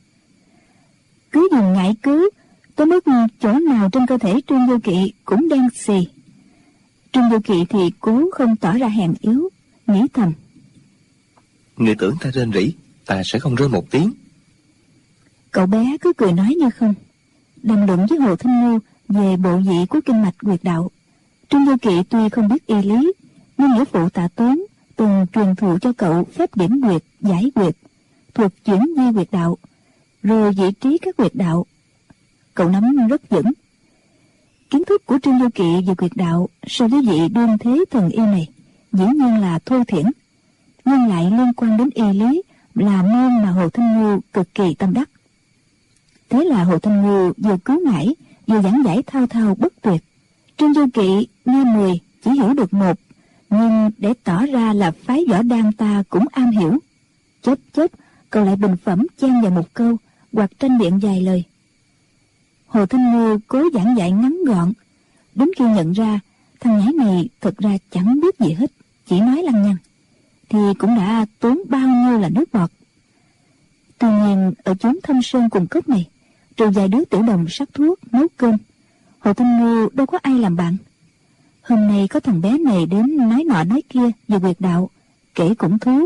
Cứ dùng ngải cứ tới mức chỗ nào trên cơ thể Trương Vô Kỵ cũng đen xì. Trương Vô Kỵ thì cố không tỏ ra hèn yếu, nghĩ thầm: Người tưởng ta rên rỉ, ta sẽ không rên một tiếng. Cậu bé cứ cười nói như không, đàm luận với Hồ Thanh Ngư về bộ vị của kinh mạch huyệt đạo. Trương Vô Kỵ tuy không biết y lý, nhưng nghĩa phụ Tạ Tốn từng truyền thụ cho cậu phép điểm huyệt, giải huyệt, thuộc chuyển di huyệt đạo, rồi vị trí các huyệt đạo. Cậu nắm rất vững. Kiến thức của Trương Vô Kỵ về huyệt đạo so với vị đương thế thần y này dĩ nhiên là thô thiển, nhưng lại liên quan đến y lý, là môn mà Hồ Thanh Ngư cực kỳ tâm đắc. Thế là Hồ Thanh Ngư vừa cứu ngải, vừa giảng giải thao thao bất tuyệt. Trương Vô Kỵ nghe 10 chỉ hiểu được 1, nhưng để tỏ ra là phái võ đan ta cũng am hiểu. Chớp chớp cậu lại bình phẩm chen vào một câu hoặc tranh biện vài lời. Hồ Thanh Ngư cố giảng dạy ngắn gọn, đến khi nhận ra thằng nhãi này thật ra chẳng biết gì hết, chỉ nói lăng nhăng, thì cũng đã tốn bao nhiêu là nước bọt. Tuy nhiên ở chốn thâm sơn cùng cốc này, trừ vài đứa tiểu đồng sắc thuốc nấu cơm, Hồ Thanh Ngư đâu có ai làm bạn. Hôm nay có thằng bé này đến nói nọ nói kia về huyệt đạo, kể cũng thú.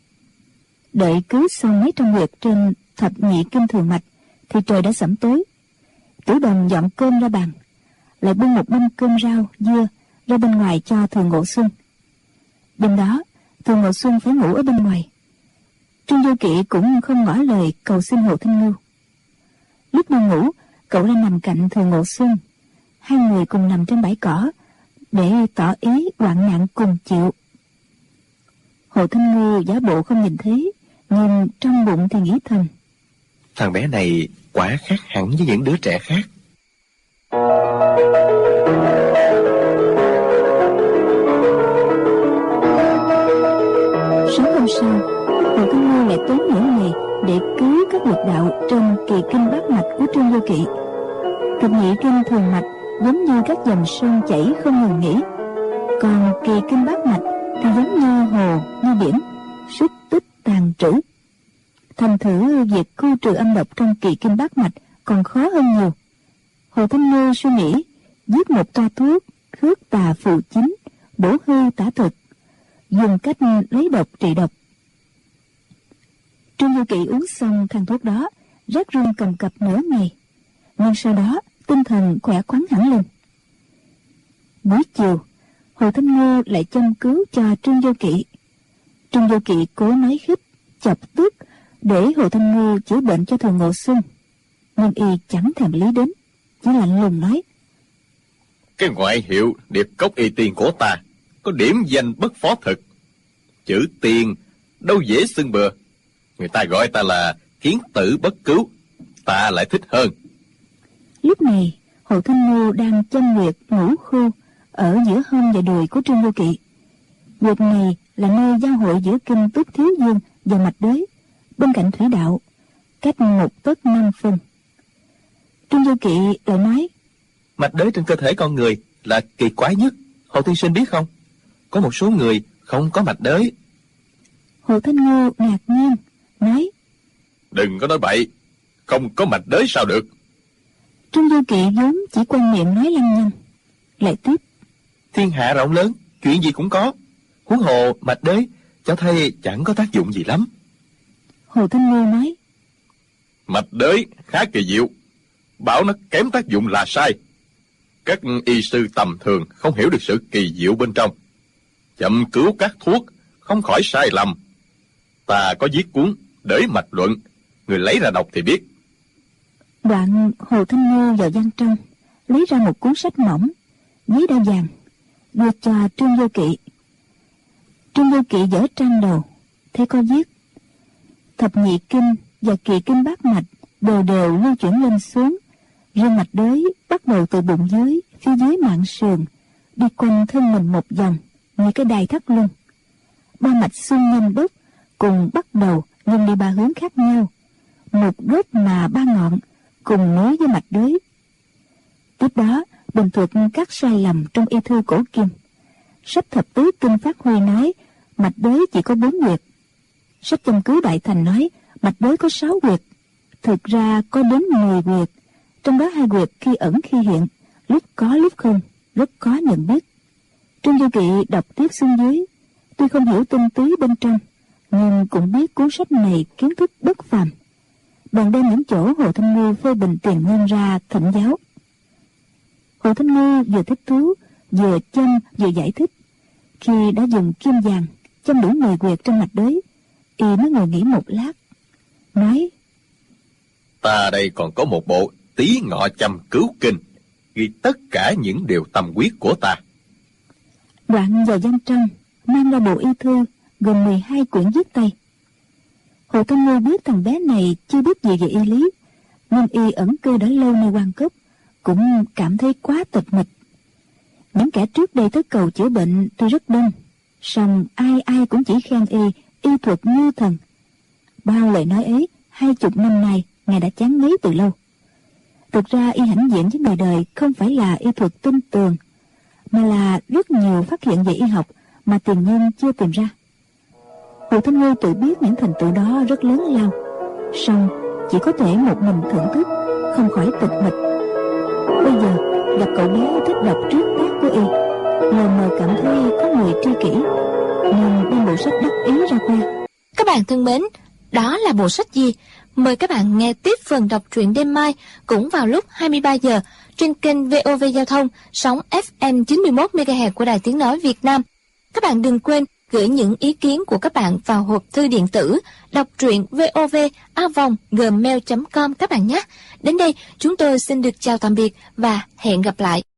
Đợi cứu xong mấy trăm huyệt trên thập nhị kinh thường mạch thì trời đã sẫm tối. Tiểu đồng dọn cơm ra bàn, lại bưng một mâm cơm rau dưa ra bên ngoài cho Thường Ngộ Xuân. Đêm đó Thường Ngộ Xuân phải ngủ ở bên ngoài. Trương Vô Kỵ cũng không ngỏ lời cầu xin Hồ Thanh Ngư. Lúc đang ngủ, cậu ra nằm cạnh Thường Ngộ Xuân. Hai người cùng nằm trên bãi cỏ để tỏ ý hoạn nạn cùng chịu. Hồ Thanh Ngư giả bộ không nhìn thấy, nhưng trong bụng thì nghĩ thầm: Thằng bé này quả khác hẳn với những đứa trẻ khác. Sáng hôm sau, Hồ Thanh Ngư lại tốn nửa ngày để cứu các huyệt đạo trong kỳ kinh bát mạch của Trương Vô Kỵ. Thập nhị kinh thường mạch giống như các dòng sông chảy không ngừng nghỉ, còn kỳ kinh bát mạch thì giống như hồ, như biển, xúc tích tàn trữ. Thành thử việc khu trừ âm độc trong kỳ kinh bát mạch còn khó hơn nhiều. Hồ Thanh Ngư suy nghĩ viết một toa thuốc khước tà phù chính, bổ hư tả thực, dùng cách lấy độc trị độc. Trương Du Kỵ uống xong thang thuốc đó, rét run cầm cập nửa ngày, nhưng sau đó tinh thần khỏe khoắn hẳn lên. Buổi chiều, Hồ Thanh Ngư lại châm cứu cho Trương Du Kỵ. Trương Du Kỵ cố nói khích, chọc tức để Hồ Thanh Ngư chữa bệnh cho Thường Ngộ Xuân, nhưng y chẳng thèm lý đến, chỉ lạnh lùng nói: Cái ngoại hiệu Điệp Cốc Y Tiên của ta có điểm danh bất phó thực. Chữ tiên đâu dễ xưng bừa. Người ta gọi ta là kiến tử bất cứu, ta lại thích hơn. Lúc này, Hồ Thanh Ngư đang châm nguyệt ngũ khu ở giữa hông và đùi của Trương Du Kỵ. Nguyệt này là nơi giao hội giữa kinh Túc Thiếu Dương và mạch đới, bên cạnh thủy đạo, cách 1 tấc 5 phân. Trương Du Kỵ lại nói: Mạch đới trên cơ thể con người là kỳ quái nhất, Hồ tiên sinh biết không? Có một số người không có mạch đới. Hồ Thanh Ngư ngạc nhiên nói: Đừng có nói bậy, không có mạch đới sao được. Trương Du Kỵ vốn chỉ quen miệng nói lăng nhăng, lại tiếp: Thiên hạ rộng lớn, chuyện gì cũng có. Huống hồ mạch đới cho thấy chẳng có tác dụng gì lắm. Hồ Thanh Ngư nói: Mạch đới khá kỳ diệu, bảo nó kém tác dụng là sai. Các y sư tầm thường không hiểu được sự kỳ diệu bên trong. Chậm cứu các thuốc không khỏi sai lầm. Ta có viết cuốn Đới Mạch Luận, người lấy ra đọc thì biết. Đoạn Hồ Thanh Ngư vào gian trong lấy ra một cuốn sách mỏng, giấy đa vàng, đưa cho Trương Du Kỵ. Trương Du Kỵ dở trang đầu, thấy có viết: Thập nhị kinh và kỳ kinh bát mạch đều đều lưu chuyển lên xuống. Riêng mạch đới bắt đầu từ bụng dưới, phía dưới mạn sườn, đi quanh thân mình một vòng như cái đài thắt lưng. Ba mạch xương nhâm đốc cùng bắt đầu nhưng đi ba hướng khác nhau, một gốc mà ba ngọn cùng nối với mạch đới. Tiếp đó bình thuật các sai lầm trong y thư cổ kim. Sách thập tứ kinh Phát Huy nói mạch đới chỉ có 4 huyệt. Sách châm cứu Đại Thành nói mạch đới có 6 huyệt, thực ra có đến 10 huyệt, trong đó 2 huyệt khi ẩn khi hiện, lúc có lúc không, rất khó nhận biết. Trương Du Kỵ đọc tiếp xuống dưới, tuy không hiểu tinh túy bên trong, nhưng cũng biết cuốn sách này kiến thức bất phàm. Bèn đem những chỗ Hồ Thanh Ngư phê bình tiền nguyên ra thỉnh giáo. Hồ Thanh Ngư vừa thích thú, vừa châm vừa giải thích. Khi đã dùng kim vàng châm đủ 10 huyệt trong mạch đới, y mới ngồi nghỉ một lát, nói: Ta đây còn có một bộ Tý Ngọ Châm Cứu Kinh, ghi tất cả những điều tâm quyết của ta. Đoạn vào gian trong mang ra bộ y thư gồm 12 quyển viết tay. Hồ Thanh Ngư biết thằng bé này chưa biết gì về y lý, nhưng y ẩn cư đã lâu nơi Quan Cốc, cũng cảm thấy quá tịch mịch. Những kẻ trước đây tới cầu chữa bệnh tuy rất đông, song ai ai cũng chỉ khen y thuật như thần. Bao lời nói ấy 20 năm nay ngài đã chán ngấy từ lâu. Thực ra y hãnh diện với người đời không phải là y thuật tinh tường, mà là rất nhiều phát hiện về y học mà tiền nhân chưa tìm ra. Hồ Thanh Ngư tự biết những thành tựu đó rất lớn lao, song chỉ có thể một mình thưởng thức, không khỏi tịch mịch. Bây giờ gặp cậu bé thích đọc trước tác của y, lờ mờ cảm thấy có người tri kỷ, nên đem bộ sách đắc ý ra khoe. Các bạn thân mến, đó là bộ sách gì? Mời các bạn nghe tiếp phần đọc truyện đêm mai cũng vào lúc 23 giờ trên kênh VOV Giao thông sóng FM 91 MHz của Đài Tiếng nói Việt Nam. Các bạn đừng quên gửi những ý kiến của các bạn vào hộp thư điện tử đọc truyện vov@gmail.com các bạn nhé. Đến đây chúng tôi xin được chào tạm biệt và hẹn gặp lại.